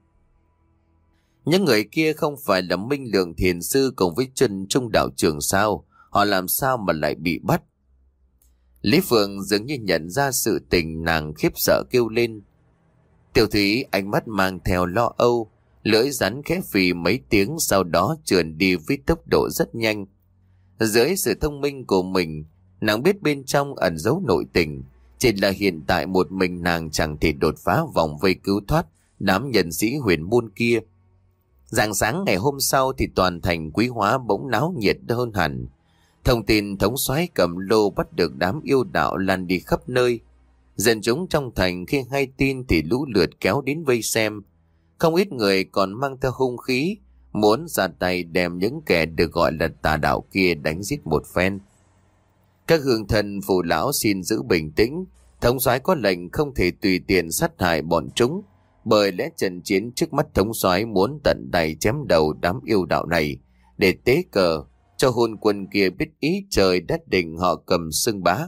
Những người kia không phải là Minh Lượng Thiền Sư cùng với chân trung đạo trưởng sao? Họ làm sao mà lại bị bắt? Lý Phượng dường như nhận ra sự tình, nàng khiếp sợ kêu lên. Tiểu Thúy ánh mắt mang theo lo âu, lưỡi rắn khẽ phì mấy tiếng, sau đó trườn đi với tốc độ rất nhanh. Dưới sự thông minh của mình, nàng biết bên trong ẩn giấu nội tình, chỉ là hiện tại một mình nàng chẳng thể đột phá vòng vây cứu thoát đám nhân sĩ huyền môn kia. Rạng sáng ngày hôm sau thì toàn thành Quý Hóa bỗng náo nhiệt hơn hẳn. Thông tin thống soái Cầm Lô bắt được đám yêu đạo lan đi khắp nơi. Dân chúng trong thành khi hay tin thì lũ lượt kéo đến vây xem. Không ít người còn mang theo hung khí, muốn ra tay đem những kẻ được gọi là tà đạo kia đánh giết một phen. Các hương thần phù lão xin giữ bình tĩnh, thống soái có lệnh không thể tùy tiện sát hại bọn chúng, bởi lẽ trận chiến trước mắt thống soái muốn tận tay chém đầu đám yêu đạo này để tế cờ cho hôn quân kia biết ý trời đất định họ Cầm xưng bá.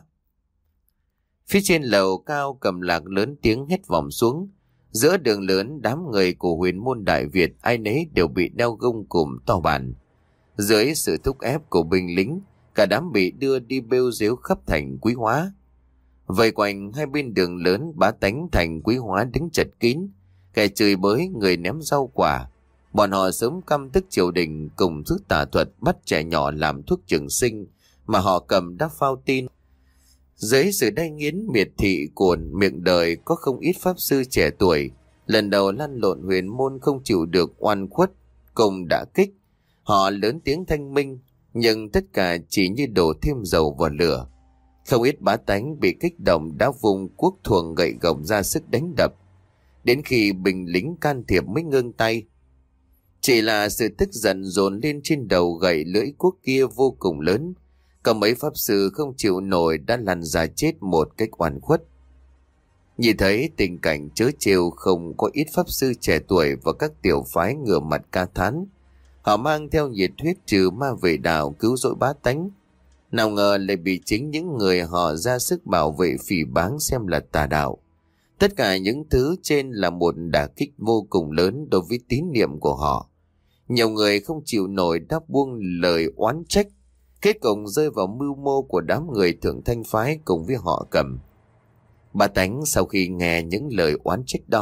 Phía trên lầu cao, Cầm Lạc lớn tiếng hét vọng xuống. Giữa đường lớn, đám người của huyền môn Đại Việt ai nấy đều bị đeo gông cùm to bản. Dưới sự thúc ép của binh lính, cả đám bị đưa đi bêu rếu khắp thành Quý Hóa. Vây quanh hai bên đường lớn, bá tánh thành Quý Hóa đứng chật kín, kẻ chửi bới, người ném rau quả. Bọn họ sớm căm tức triều đình cùng thứ tà thuật bắt trẻ nhỏ làm thuốc trường sinh mà họ Cầm đã phao tin. Dưới sự đay nghiến miệt thị của miệng đời, có không ít pháp sư trẻ tuổi lần đầu lăn lộn huyền môn không chịu được oan khuất cùng đả kích. Họ lớn tiếng thanh minh, nhưng tất cả chỉ như đổ thêm dầu vào lửa. Không ít bá tánh bị kích động đã vùng cuốc thuồng gậy gộc ra sức đánh đập, đến khi binh lính can thiệp mới ngưng tay. Chỉ là sự tức giận dồn lên trên đầu gậy lưỡi cuốc kia vô cùng lớn, có mấy pháp sư không chịu nổi đã lăn ra chết một cách oan khuất. Nhìn thấy tình cảnh trớ trêu, không có ít pháp sư trẻ tuổi và các tiểu phái ngửa mặt ca thán. Họ mang theo nhiệt huyết trừ ma vệ đạo cứu rỗi bá tánh, nào ngờ lại bị chính những người họ ra sức bảo vệ phỉ báng xem là tà đạo. Tất cả những thứ trên là một đả kích vô cùng lớn đối với tín niệm của họ. Nhiều người không chịu nổi đã buông lời oán trách, kết cục rơi vào mưu mô của đám người Thượng Thanh phái cùng với họ Cầm. Bá tánh sau khi nghe những lời oán trách đó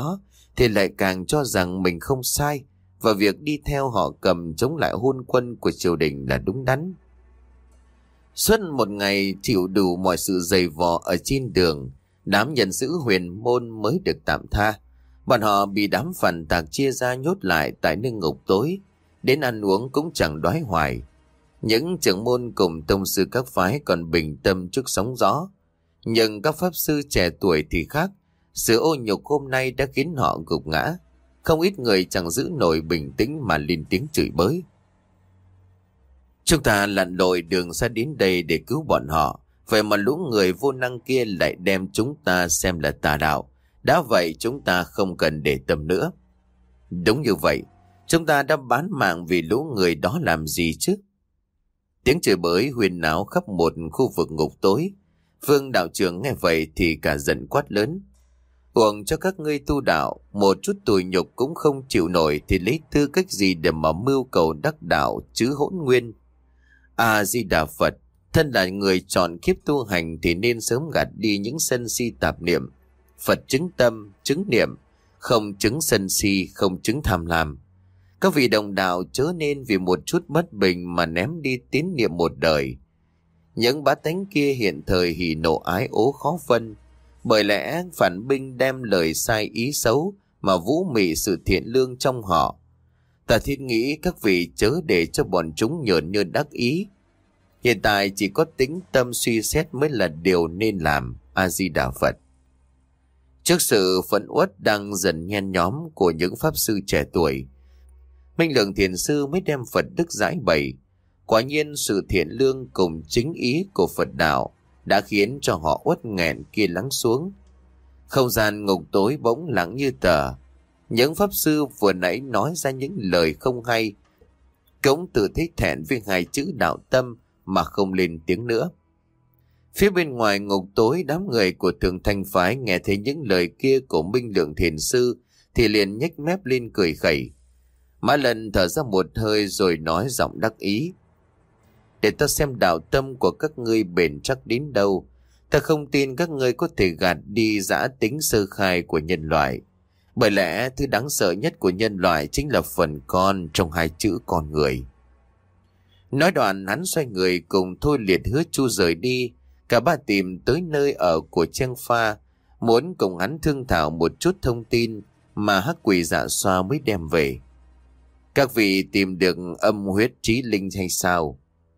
thì lại càng cho rằng mình không sai và việc đi theo họ Cầm chống lại hôn quân của triều đình là đúng đắn. Suốt một ngày chịu đủ mọi sự dày vò ở trên đường, đám nhân sĩ huyền môn mới được tạm tha. Bọn họ bị đám phản tạc chia ra nhốt lại tại nơi ngục tối, đến ăn uống cũng chẳng đói hoài. Những trưởng môn cùng tông sư các phái còn bình tâm trước sóng gió, nhưng các pháp sư trẻ tuổi thì khác. Sự ô nhục hôm nay đã khiến họ gục ngã. Không ít người chẳng giữ nổi bình tĩnh mà lên tiếng chửi bới. Chúng ta lặn lội đường xa đến đây để cứu bọn họ, vậy mà lũ người vô năng kia lại đem chúng ta xem là tà đạo. Đã vậy chúng ta không cần để tâm nữa. Đúng như vậy, chúng ta đã bán mạng vì lũ người đó làm gì chứ? Tiếng chửi bới huyên náo khắp một khu vực ngục tối. Vương đạo trưởng nghe vậy thì cả giận quát lớn: Uổng cho các ngươi tu đạo, một chút tủi nhục cũng không chịu nổi thì lấy tư cách gì để mà mưu cầu đắc đạo chứ hỗn nguyên. A Di Đà Phật, thân là người chọn kiếp tu hành thì nên sớm gạt đi những sân si tạp niệm. Phật chứng tâm, chứng niệm, không chứng sân si, không chứng tham lam. Các vị đồng đạo chớ nên vì một chút bất bình mà ném đi tín niệm một đời. Những bá tánh kia hiện thời hỉ nộ ái ố khó phân, bởi lẽ phản binh đem lời sai ý xấu mà vũ mị sự thiện lương trong họ. Ta thiết nghĩ các vị chớ để cho bọn chúng nhởn nhơ đắc ý. Hiện tại chỉ có tính tâm suy xét mới là điều nên làm. A Di Đà Phật. Trước sự phẫn uất đang dần nhen nhóm của những pháp sư trẻ tuổi, Minh Lượng Thiền Sư mới đem Phật đức giải bày. Quả nhiên sự thiện lương cùng chính ý của Phật đạo đã khiến cho họ uất nghẹn kia lắng xuống. Không gian ngục tối bỗng lặng như tờ. Những pháp sư vừa nãy nói ra những lời không hay cũng tự thấy thẹn với hai chữ đạo tâm mà không lên tiếng nữa. Phía bên ngoài ngục tối, đám người của Thượng Thanh Phái nghe thấy những lời kia của Minh Lượng Thiền Sư thì liền nhếch mép lên cười khẩy. Mã Lân thở ra một hơi rồi nói giọng đắc ý: Để ta xem đạo tâm của các ngươi bền chắc đến đâu. Ta không tin các ngươi có thể gạt đi dã tính sơ khai của nhân loại. Bởi lẽ thứ đáng sợ nhất của nhân loại chính là phần con trong hai chữ con người. Nói đoạn hắn xoay người cùng Thôi Liệt Hứa Chu rời đi. Cả ba tìm tới nơi ở của Trang Pha, muốn cùng hắn thương thảo một chút thông tin mà Hắc Quỷ Dạ Xoa mới đem về. Các vị tìm được âm huyết chí linh hay sao?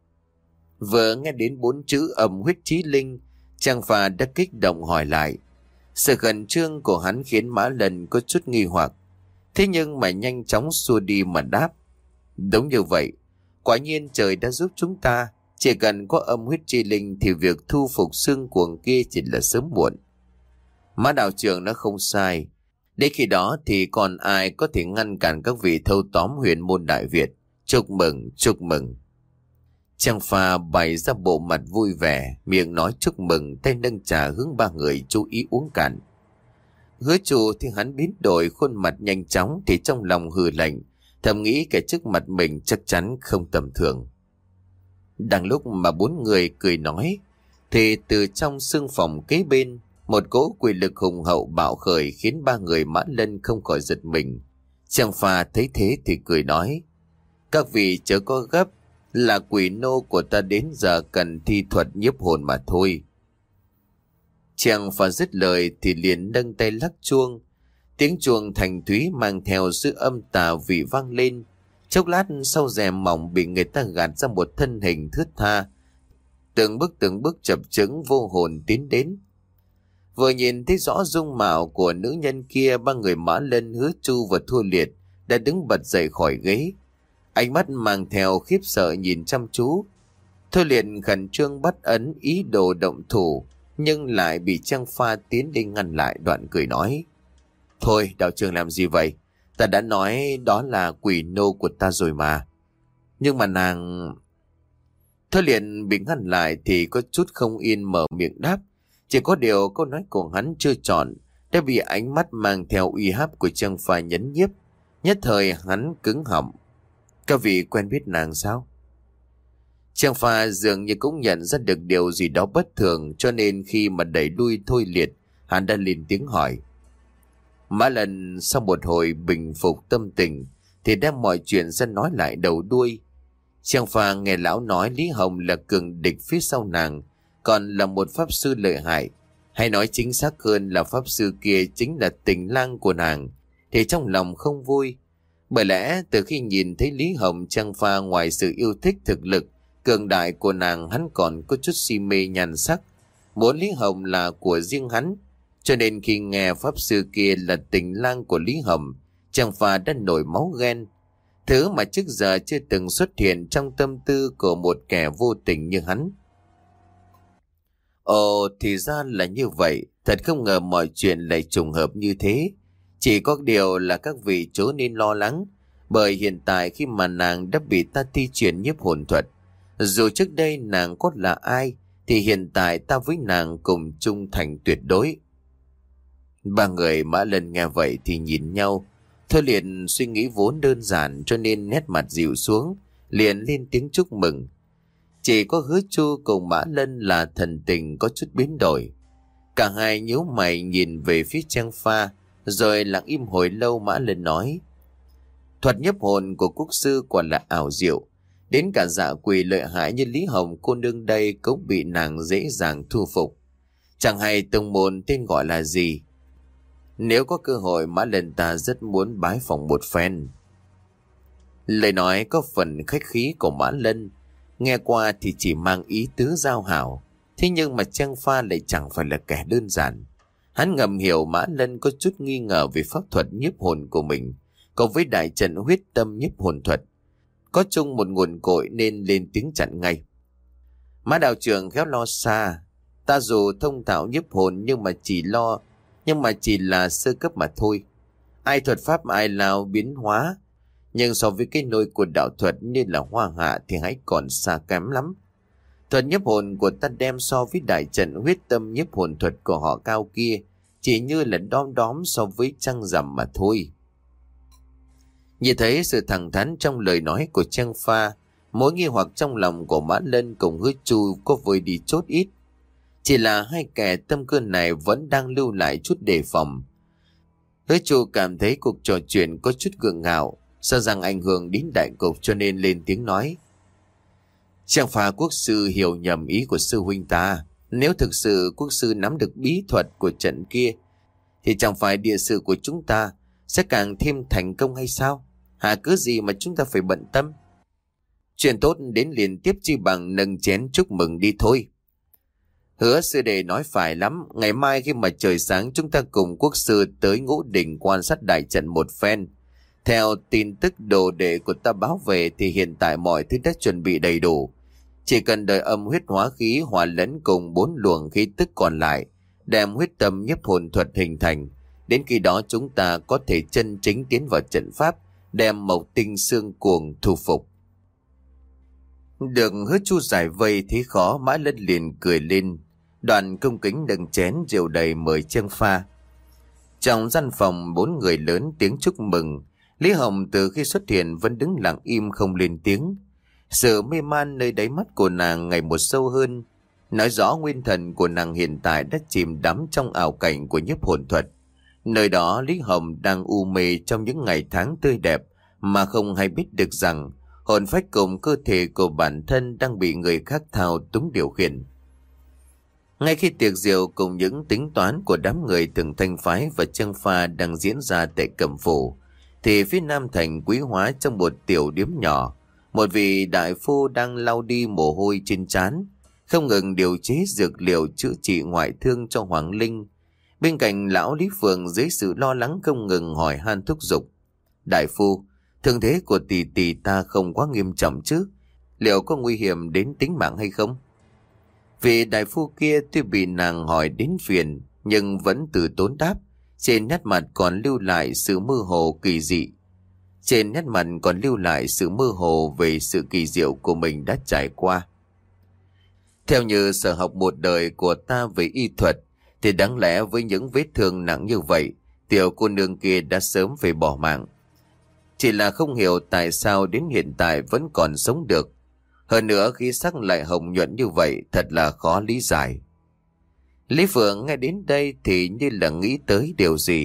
Vừa nghe đến bốn chữ âm huyết chí linh, Trang Pha đã kích động hỏi lại. Sự khẩn trương của hắn khiến Mã Lân có chút nghi hoặc. Thế nhưng mà nhanh chóng xua đi mà đáp: Đúng như vậy, quả nhiên trời đã giúp chúng ta. Chỉ cần có âm huyết chi linh thì việc thu phục xương cuồng kia chỉ là sớm muộn. Mã đạo trưởng nó không sai. Đến khi đó thì còn ai có thể ngăn cản các vị thâu tóm huyền môn Đại Việt. Chúc mừng, chúc mừng. Trang Pha bày ra bộ mặt vui vẻ, miệng nói chúc mừng, tay nâng trà hướng ba người chú ý uống cạn. Hứa Chu thì hắn biến đổi khuôn mặt nhanh chóng thì trong lòng hừ lạnh, thầm nghĩ kẻ trước mặt mình chắc chắn không tầm thường. Đang lúc mà bốn người cười nói thì từ trong sương phòng kế bên, một cỗ quỷ lực hùng hậu bạo khởi khiến ba người Mã Lân không khỏi giật mình. Trang Pha thấy thế thì cười nói: Các vị chớ có gấp, là quỷ nô của ta đến giờ cần thi thuật nhiếp hồn mà thôi. Trang Pha dứt lời thì liền nâng tay lắc chuông. Tiếng chuông thành thúy mang theo sự âm tà vị vang lên. Chốc lát sau rèm mỏng bị người ta gạt ra một thân hình thướt tha, từng bước từng bước chập chững vô hồn tiến đến. Vừa nhìn thấy rõ dung mạo của nữ nhân kia, ba người Mã Lân, Hứa Chu và Thua Liệt đã đứng bật dậy khỏi ghế, ánh mắt mang theo khiếp sợ nhìn chăm chú. Thôi Liệt khẩn trương bắt ấn ý đồ động thủ, nhưng lại bị Trang Pha tiến đến ngăn lại, đoạn cười nói: Thôi đạo trưởng làm gì vậy? Ta đã nói đó là quỷ nô của ta rồi mà. Nhưng mà nàng... Thôi Liệt bị ngăn lại thì có chút không yên mở miệng đáp. Chỉ có điều câu nói của hắn chưa chọn đã bị ánh mắt mang theo uy áp của Trang Pha nhấn nhiếp. Nhất thời hắn cứng họng. Các vị quen biết nàng sao? Trang Pha dường như cũng nhận ra được điều gì đó bất thường, cho nên khi mà đẩy lui Thôi Liệt, hắn đã lên tiếng hỏi. Mã Lân sau một hồi bình phục tâm tình thì đem mọi chuyện ra nói lại đầu đuôi. Trang Pha nghe lão nói Lý Hồng là cường địch phía sau nàng, còn là một pháp sư lợi hại, hay nói chính xác hơn là pháp sư kia chính là tình lang của nàng, thì trong lòng không vui. Bởi lẽ từ khi nhìn thấy Lý Hồng, Trang Pha ngoài sự yêu thích thực lực cường đại của nàng, hắn còn có chút si mê nhan sắc, muốn Lý Hồng là của riêng hắn. Cho nên khi nghe pháp sư kia là tình lang của Lý Hồng, Trang Pha đã nổi máu ghen, thứ mà trước giờ chưa từng xuất hiện trong tâm tư của một kẻ vô tình như hắn. Ồ, thì ra là như vậy, thật không ngờ mọi chuyện lại trùng hợp như thế. Chỉ có điều là các vị chớ nên lo lắng, bởi hiện tại khi mà nàng đã bị ta thi triển nhiếp hồn thuật, dù trước đây nàng có là ai, thì hiện tại ta với nàng cùng trung thành tuyệt đối. Ba người Mã Lân nghe vậy thì nhìn nhau. Thôi liền suy nghĩ vốn đơn giản cho nên nét mặt dịu xuống, liền lên tiếng chúc mừng. Chỉ có Hứa Chu cùng Mã Lân là thần tình có chút biến đổi. Cả hai nhíu mày nhìn về phía Trang Pha, rồi lặng im hồi lâu. Mã Lân nói: thuật nhiếp hồn của quốc sư quả là ảo diệu, đến cả dạ quỷ lợi hại như Lý Hồng cô nương đây cũng bị nàng dễ dàng thu phục. Chẳng hay tông môn tên gọi là gì? Nếu có cơ hội, Mã Lân ta rất muốn bái phỏng một phen. Lời nói có phần khách khí của Mã Lân, nghe qua thì chỉ mang ý tứ giao hảo. Thế nhưng mà Trang Pha lại chẳng phải là kẻ đơn giản. Hắn ngầm hiểu Mã Lân có chút nghi ngờ về pháp thuật nhiếp hồn của mình, còn với đại trận huyết tâm nhiếp hồn thuật có chung một nguồn cội nên lên tiếng chặn ngay. Mã đạo trưởng khéo lo xa, ta dù thông thạo nhiếp hồn nhưng mà chỉ lo nhưng mà chỉ là sơ cấp mà thôi. Ai thuật pháp ai lao biến hóa, nhưng so với cái nôi của đạo thuật như là Hoa Hạ thì hãy còn xa kém lắm. Thuật nhiếp hồn của ta đem so với đại trận huyết tâm nhiếp hồn thuật của họ cao kia chỉ như là đom đóm so với trăng rằm mà thôi. Nhìn thấy sự thẳng thắn trong lời nói của Trang Pha, mối nghi hoặc trong lòng của Mã Lân cùng Hứa Chu có vơi đi chốt ít. Chỉ là hai kẻ tâm cơ này vẫn đang lưu lại chút đề phòng. Hứa Chu cảm thấy cuộc trò chuyện có chút gượng gạo, sợ rằng ảnh hưởng đến đại cục cho nên lên tiếng nói: Trang Pha quốc sư hiểu nhầm ý của sư huynh ta. Nếu thực sự quốc sư nắm được bí thuật của trận kia, thì chẳng phải địa sự của chúng ta sẽ càng thêm thành công hay sao? Hà cứ gì mà chúng ta phải bận tâm. Chuyện tốt đến liền tiếp chi bằng nâng chén chúc mừng đi thôi. Hứa sư đệ nói phải lắm. Ngày mai khi mà trời sáng chúng ta cùng quốc sư tới Ngũ Đỉnh quan sát đại trận một phen. Theo tin tức đồ đệ của ta báo về thì hiện tại mọi thứ đã chuẩn bị đầy đủ. Chỉ cần đợi âm huyết hóa khí hòa lẫn cùng bốn luồng khí tức còn lại, đem huyết tâm nhiếp hồn thuật hình thành. Đến khi đó chúng ta có thể chân chính tiến vào trận pháp, đem Mộc Tinh Xương Cuồng thu phục. Được Hứa Chu giải vây thế khó, Mã Lân liền cười lên. Đoàn cung kính đựng chén rượu đầy mời Trang Pha. Trong gian phòng bốn người lớn tiếng chúc mừng. Lý Hồng từ khi xuất hiện vẫn đứng lặng im không lên tiếng. Sự mê man nơi đáy mắt của nàng ngày một sâu hơn, nói rõ nguyên thần của nàng hiện tại đã chìm đắm trong ảo cảnh của nhiếp hồn thuật. Nơi đó Lý Hồng đang u mê trong những ngày tháng tươi đẹp mà không hay biết được rằng hồn phách cùng cơ thể của bản thân đang bị người khác thao túng điều khiển. Ngay khi tiệc rượu cùng những tính toán của đám người Thường Thanh Phái và Trang Pha đang diễn ra tại Cẩm Phủ, thì phía Nam Thành Quý Hóa trong một tiểu điếm nhỏ, một vị đại phu đang lau đi mồ hôi trên trán, không ngừng điều chế dược liệu chữa trị ngoại thương cho Hoàng Linh. Bên cạnh lão Lý Phượng dưới sự lo lắng không ngừng hỏi han thúc giục: Đại phu, thương thế của tỷ tỷ ta không quá nghiêm trọng chứ? Liệu có nguy hiểm đến tính mạng hay không? Vị đại phu kia tuy bị nàng hỏi đến phiền, nhưng vẫn từ tốn đáp. Trên nét mặt còn lưu lại sự mơ hồ kỳ dị. Trên nét mặt còn lưu lại sự mơ hồ về sự kỳ diệu của mình đã trải qua. Theo như sở học một đời của ta về y thuật, thì đáng lẽ với những vết thương nặng như vậy, tiểu cô nương kia đã sớm phải bỏ mạng. Chỉ là không hiểu tại sao đến hiện tại vẫn còn sống được. Hơn nữa khí sắc lại hồng nhuận như vậy, thật là khó lý giải. Lý Phượng nghe đến đây thì như là nghĩ tới điều gì.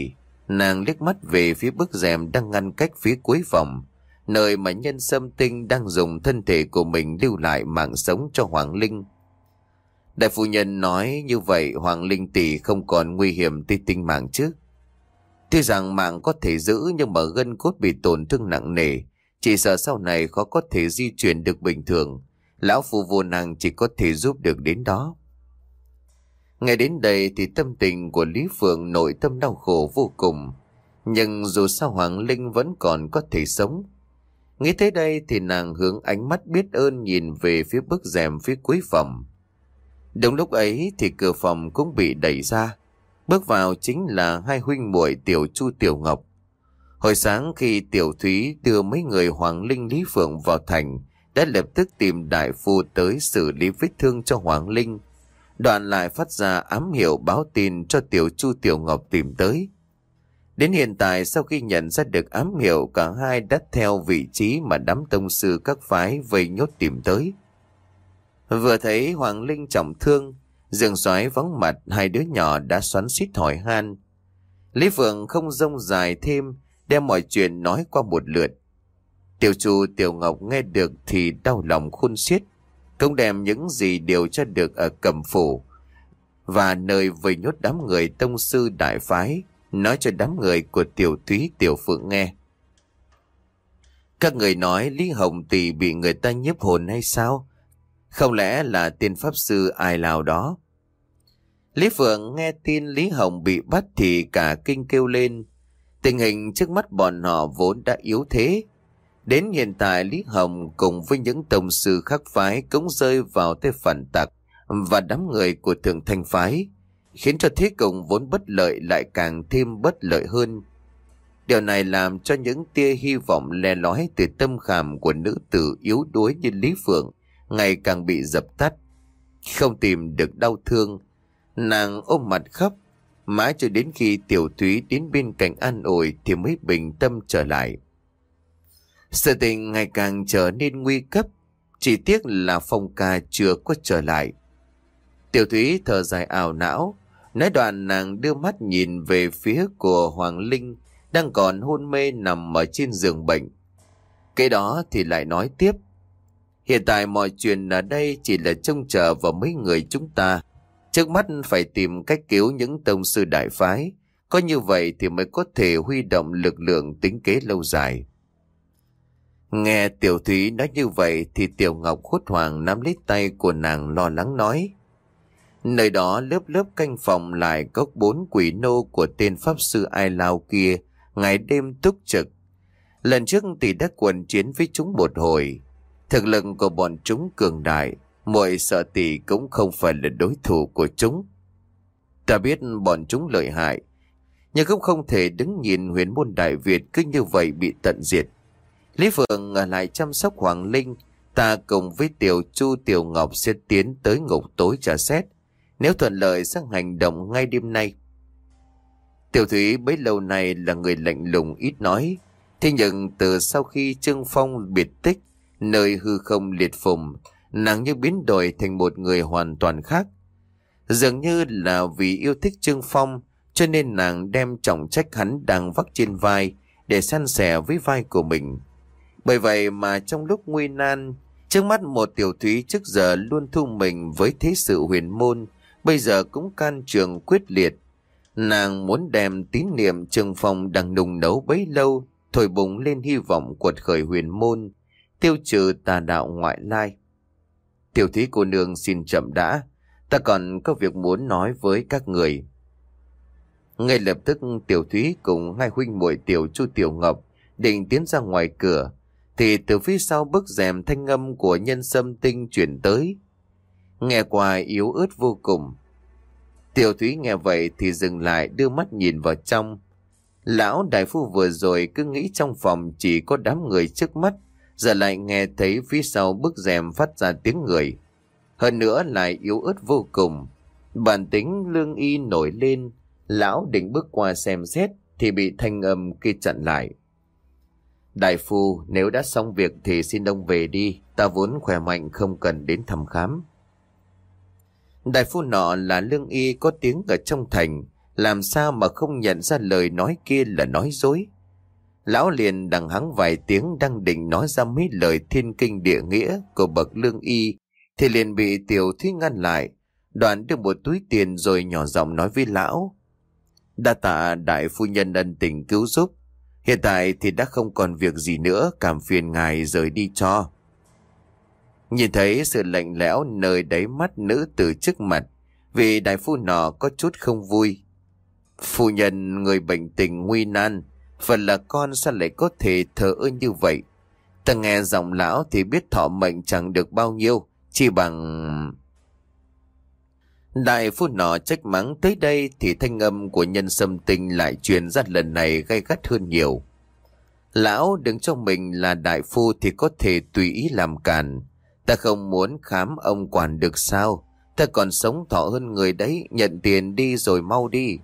Nàng liếc mắt về phía bức rèm đang ngăn cách phía cuối phòng, nơi mà nhân sâm tinh đang dùng thân thể của mình lưu lại mạng sống cho Hoàng Linh. Đại phu nhân nói như vậy Hoàng Linh tỷ không còn nguy hiểm tới tính mạng chứ? Tuy rằng mạng có thể giữ nhưng mà gân cốt bị tổn thương nặng nề, chỉ sợ sau này khó có thể di chuyển được bình thường. Lão phu vô năng chỉ có thể giúp được đến đó. Ngay đến đây thì tâm tình của Lý Phượng nội tâm đau khổ vô cùng. Nhưng dù sao Hoàng Linh vẫn còn có thể sống. Nghĩ tới đây thì nàng hướng ánh mắt biết ơn nhìn về phía bức rèm phía cuối phòng. Đúng lúc ấy thì cửa phòng cũng bị đẩy ra. Bước vào chính là hai huynh muội Tiểu Chu Tiểu Ngọc. Hồi sáng khi Tiểu Thúy đưa mấy người Hoàng Linh Lý Phượng vào thành, đã lập tức tìm đại phu tới xử lý vết thương cho Hoàng Linh. Đoạn lại phát ra ám hiệu báo tin cho Tiểu Chu Tiểu Ngọc tìm tới. Đến hiện tại sau khi nhận ra được ám hiệu, cả hai đã theo vị trí mà đám tông sư các phái vây nhốt tìm tới. Vừa thấy Hoàng Linh trọng thương, Dương Soái vắng mặt, hai đứa nhỏ đã xoắn xuýt hỏi han. Lý Phượng không rông dài thêm, đem mọi chuyện nói qua một lượt. Tiểu Chu Tiểu Ngọc nghe được thì đau lòng khôn xiết, không đem những gì điều tra được ở Cẩm Phủ và nơi vây nhốt đám người tông sư đại phái, nói cho đám người của Tiểu Thúy Tiểu Phượng nghe. Các người nói Lý Hồng Tỷ bị người ta nhiếp hồn hay sao? Không lẽ là tiên pháp sư ai nào đó? Lý Phượng nghe tin Lý Hồng bị bắt thì cả kinh kêu lên. Tình hình trước mắt bọn họ vốn đã yếu thế. Đến hiện tại Lý Hồng cùng với những tông sư khác phái cũng rơi vào tay phản tặc và đám người của Thượng Thanh phái, khiến cho thế cục vốn bất lợi lại càng thêm bất lợi hơn. Điều này làm cho những tia hy vọng le lói từ tâm khảm của nữ tử yếu đuối như Lý Phượng ngày càng bị dập tắt. Không tìm được đau thương, nàng ôm mặt khóc, mãi cho đến khi Tiểu Thúy đến bên cạnh an ủi thì mới bình tâm trở lại. Sự tình ngày càng trở nên nguy cấp, chỉ tiếc là Phong ca chưa có trở lại. Tiểu Thúy thở dài ảo não, nói đoạn nàng đưa mắt nhìn về phía của Hoàng Linh đang còn hôn mê nằm ở trên giường bệnh. Cái đó thì lại nói tiếp. Hiện tại mọi chuyện ở đây chỉ là trông chờ vào mấy người chúng ta. Trước mắt phải tìm cách cứu những tông sư đại phái. Có như vậy thì mới có thể huy động lực lượng tính kế lâu dài. Nghe Tiểu Thúy nói như vậy thì Tiểu Ngọc hốt hoảng nắm lấy tay của nàng lo lắng nói. Nơi đó lớp lớp canh phòng lại có bốn quỷ nô của tên pháp sư Ai Lao kia ngày đêm túc trực. Lần trước tỷ đã quần chiến với chúng một hồi. Thực lực của bọn chúng cường đại, muội sợ tỷ cũng không phải là đối thủ của chúng. Ta biết bọn chúng lợi hại, nhưng cũng không thể đứng nhìn Huyền Môn Đại Việt cứ như vậy bị tận diệt. Lý Phượng ở lại chăm sóc Hoàng Linh, ta cùng với Tiểu Chu Tiểu Ngọc sẽ tiến tới ngục tối tra xét, nếu thuận lợi sang hành động ngay đêm nay. Tiểu Thúy bấy lâu nay là người lạnh lùng ít nói, thế nhưng từ sau khi Trương Phong biệt tích, nơi hư không liệt phùng, nàng như biến đổi thành một người hoàn toàn khác. Dường như là vì yêu thích Trương Phong, cho nên nàng đem trọng trách hắn đang vác trên vai để san sẻ với vai của mình. Bởi vậy mà trong lúc nguy nan, trước mắt một Tiểu Thúy trước giờ luôn thu mình với thế sự huyền môn, bây giờ cũng can trường quyết liệt. Nàng muốn đem tín niệm Trương Phong đang nung nấu bấy lâu, thổi bùng lên hy vọng quật khởi huyền môn, tiêu trừ tà đạo ngoại lai. Tiểu Thúy cô nương xin chậm đã, ta còn có việc muốn nói với các người. Ngay lập tức Tiểu Thúy cùng hai huynh muội Tiểu Chu Tiểu Ngọc định tiến ra ngoài cửa, thì từ phía sau bức rèm thanh âm của nhân sâm tinh chuyển tới, nghe qua yếu ớt vô cùng. Tiểu Thúy nghe vậy thì dừng lại đưa mắt nhìn vào trong. Lão đại phu vừa rồi cứ nghĩ trong phòng chỉ có đám người trước mắt, giờ lại nghe thấy phía sau bức rèm phát ra tiếng người. Hơn nữa lại yếu ớt vô cùng. Bản tính lương y nổi lên, lão định bước qua xem xét thì bị thanh âm kia chặn lại. Đại phu, nếu đã xong việc thì xin ông về đi, ta vốn khỏe mạnh không cần đến thăm khám. Đại phu nọ là lương y có tiếng ở trong thành, làm sao mà không nhận ra lời nói kia là nói dối. Lão liền đằng hắng vài tiếng đang định nói ra mấy lời thiên kinh địa nghĩa của bậc lương y, thì liền bị Tiểu Thúy ngăn lại. Đoạn đưa một túi tiền rồi nhỏ giọng nói với lão: "Đa tạ đại phu nhân ân tình cứu giúp. Hiện tại thì đã không còn việc gì nữa, cảm phiền ngài rời đi cho." Nhìn thấy sự lạnh lẽo nơi đáy mắt nữ tử trước mặt, vị đại phu nọ có chút không vui. "Phu nhân, người bệnh tình nguy nan, phần là con sao lại có thể thờ ơ như vậy? Ta nghe giọng lão thì biết thọ mệnh chẳng được bao nhiêu, chỉ bằng..." Đại phu nọ trách mắng tới đây thì thanh âm của Nhân Sâm Tinh lại truyền ra lần này gay gắt hơn nhiều. "Lão đừng cho mình là đại phu thì có thể tùy ý làm càn. Ta không muốn khám ông quản được sao? Ta còn sống thọ hơn người đấy, nhận tiền đi rồi mau đi."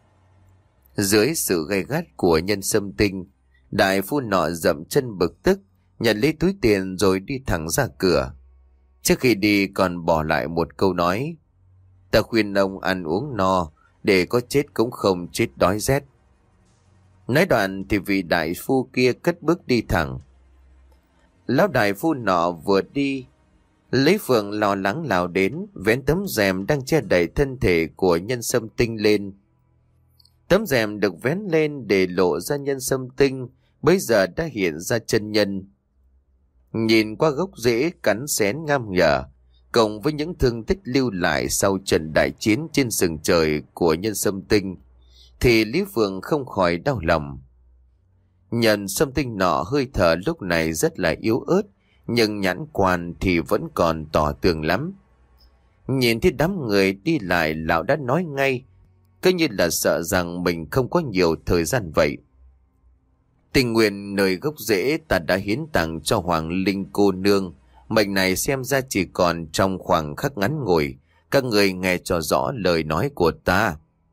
Dưới sự gay gắt của Nhân Sâm Tinh, đại phu nọ dậm chân bực tức, nhận lấy túi tiền rồi đi thẳng ra cửa. Trước khi đi còn bỏ lại một câu nói: "Ta khuyên ông ăn uống no, để có chết cũng không chết đói rét." Nói đoạn thì vị đại phu kia cất bước đi thẳng. Lão đại phu nọ vừa đi, Lý Phượng lo lắng lao đến, vén tấm rèm đang che đậy thân thể của Nhân Sâm Tinh lên. Tấm rèm được vén lên để lộ ra Nhân Sâm Tinh bây giờ đã hiện ra chân nhân. Nhìn qua gốc rễ cắn xén ngam nhở, cộng với những thương tích lưu lại sau trận đại chiến trên sừng trời của Nhân Sâm Tinh, thì Lý Phượng không khỏi đau lòng. Nhân Sâm Tinh nọ hơi thở lúc này rất là yếu ớt, nhưng nhãn quan thì vẫn còn tỏ tường lắm. Nhìn thấy đám người đi lại, lão đã nói ngay, cứ như là sợ rằng mình không có nhiều thời gian vậy: "Tình nguyện nơi gốc rễ ta đã hiến tặng cho Hoàng Linh cô nương, mệnh này xem ra chỉ còn trong khoảng khắc ngắn ngủi, các người nghe cho rõ lời nói của ta."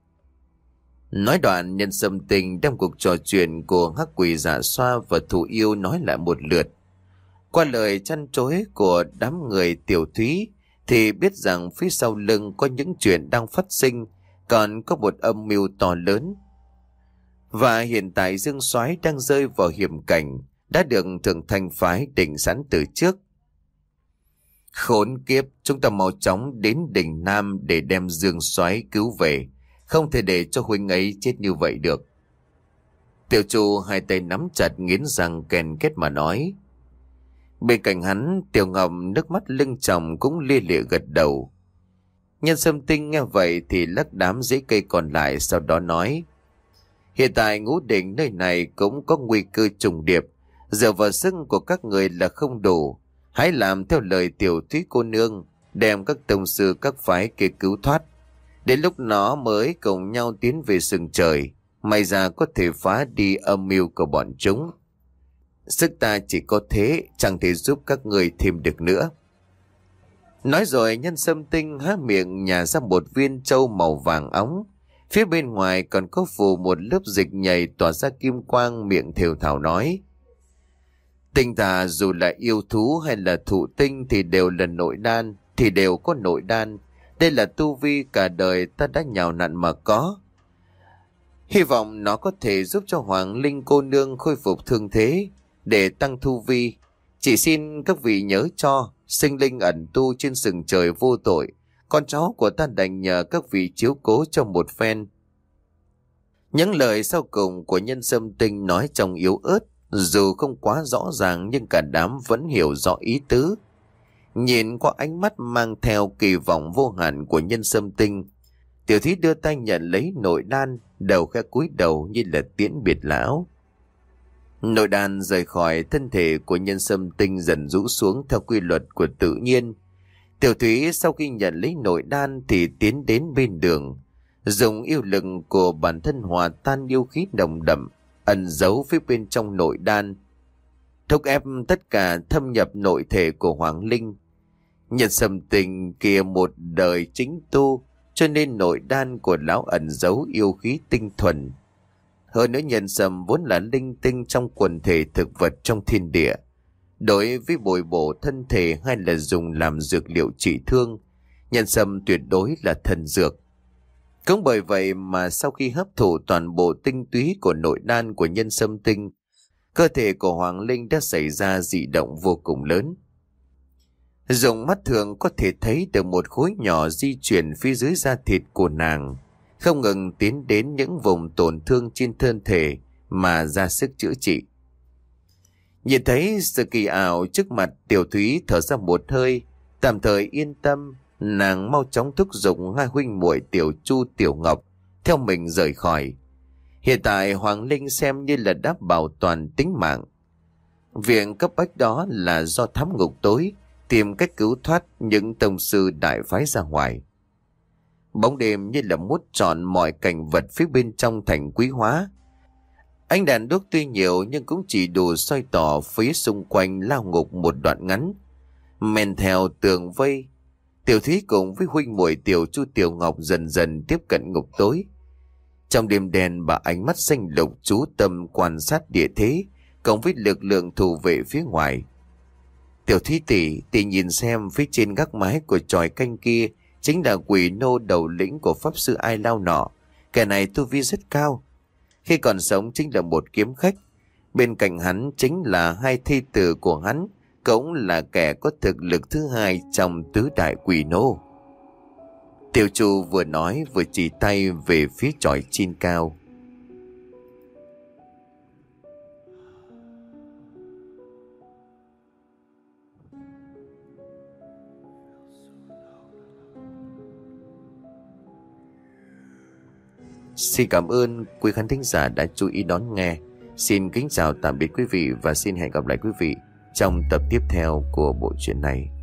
Nói đoạn, Nhân Sâm Tinh đem cuộc trò chuyện của Hắc Quỷ Dạ Xoa và Thủ Yêu nói lại một lượt. Qua lời chăn trối của đám người Tiểu Thúy thì biết rằng phía sau lưng có những chuyện đang phát sinh, còn có một âm mưu to lớn. Và hiện tại Dương Soái đang rơi vào hiểm cảnh đã được Thượng Thanh phái định sẵn từ trước. Khốn kiếp, chúng ta mau chóng đến đỉnh Nam để đem Dương Soái cứu về, không thể để cho huynh ấy chết như vậy được. Tiểu Chu hai tay nắm chặt nghiến răng ken kết mà nói. Bên cạnh hắn, Tiểu Ngọc nước mắt lưng tròng cũng lia lịa gật đầu. Nhân Sâm Tinh nghe vậy thì lắc đám rễ cây còn lại, sau đó nói: "Hiện tại ngũ đỉnh nơi này cũng có nguy cơ trùng điệp, giờ vào sức của các người là không đủ. Hãy làm theo lời Tiểu Thúy cô nương, đem các tông sư các phái kia cứu thoát. Đến lúc nó mới cùng nhau tiến về sừng trời, may ra có thể phá đi âm mưu của bọn chúng. Sức ta chỉ có thế, chẳng thể giúp các người thêm được nữa." Nói rồi, Nhân Sâm Tinh há miệng nhả ra một viên châu màu vàng óng. Phía bên ngoài còn có phủ một lớp dịch nhầy tỏa ra kim quang, miệng thều thào nói: "Tinh thà dù là yêu thú hay là thụ tinh thì đều là nội đan, thì đều có nội đan. Đây là tu vi cả đời ta đã nhào nặn mà có. Hy vọng nó có thể giúp cho Hoàng Linh cô nương khôi phục thương thế để tăng thu vi. Chỉ xin các vị nhớ cho, sinh linh ẩn tu trên sừng trời vô tội, con cháu của ta đành nhờ các vị chiếu cố cho một phen." Những lời sau cùng của Nhân Sâm Tinh nói trong yếu ớt, dù không quá rõ ràng nhưng cả đám vẫn hiểu rõ ý tứ. Nhìn qua ánh mắt mang theo kỳ vọng vô hạn của Nhân Sâm Tinh, Tiểu Thúy đưa tay nhận lấy nội đan, đầu khẽ cúi đầu như là tiễn biệt lão. Nội đan rời khỏi thân thể của Nhân Sâm Tinh dần rũ xuống theo quy luật của tự nhiên. Tiểu Thúy sau khi nhận lấy nội đan thì tiến đến bên đường, dùng yêu lực của bản thân hòa tan yêu khí nồng đậm ẩn giấu phía bên trong nội đan, thúc ép tất cả thâm nhập nội thể của Hoàng Linh. Nhân Sâm Tinh kia một đời chính tu, cho nên nội đan của lão ẩn giấu yêu khí tinh thuần. Hơn nữa, nhân sâm vốn là linh tinh trong quần thể thực vật trong thiên địa. Đối với bồi bổ thân thể hay là dùng làm dược liệu trị thương, nhân sâm tuyệt đối là thần dược. Cũng bởi vậy mà sau khi hấp thụ toàn bộ tinh túy của nội đan của nhân sâm tinh, cơ thể của Hoàng Linh đã xảy ra dị động vô cùng lớn. Dùng mắt thường có thể thấy được một khối nhỏ di chuyển phía dưới da thịt của nàng, không ngừng tiến đến những vùng tổn thương trên thân thể mà ra sức chữa trị. Nhìn thấy sự kỳ ảo trước mặt, Tiểu Thúy thở ra một hơi, tạm thời yên tâm. Nàng mau chóng thúc giục hai huynh muội Tiểu Chu, Tiểu Ngọc theo mình rời khỏi. Hiện tại Hoàng Linh xem như là đã bảo toàn tính mạng. Việc cấp bách đó là do thám ngục tối tìm cách cứu thoát những tông sư đại phái ra ngoài. Bóng đêm như là mút trọn mọi cảnh vật phía bên trong thành Quý Hóa. Ánh đèn đuốc tuy nhiều nhưng cũng chỉ đủ soi tỏ phía xung quanh lao ngục một đoạn ngắn. Men theo tường vây, Tiểu Thúy cùng với huynh muội Tiểu Chu, Tiểu Ngọc dần dần tiếp cận ngục tối. Trong đêm đen, bà ánh mắt xanh lục chú tâm quan sát địa thế, cộng với lực lượng thủ vệ phía ngoài. Tiểu Thúy tỷ, tỷ nhìn xem phía trên gác mái của chòi canh kia chính là quỷ nô đầu lĩnh của pháp sư Ai Lao nọ. Kẻ này tu vi rất cao, khi còn sống chính là một kiếm khách. Bên cạnh hắn chính là hai thi tử của hắn, cũng là kẻ có thực lực thứ hai trong tứ đại quỷ nô. Tiểu Chu vừa nói vừa chỉ tay về phía chòi trên cao. Xin cảm ơn quý khán thính giả đã chú ý đón nghe. Xin kính chào tạm biệt quý vị và xin hẹn gặp lại quý vị trong tập tiếp theo của bộ truyện này.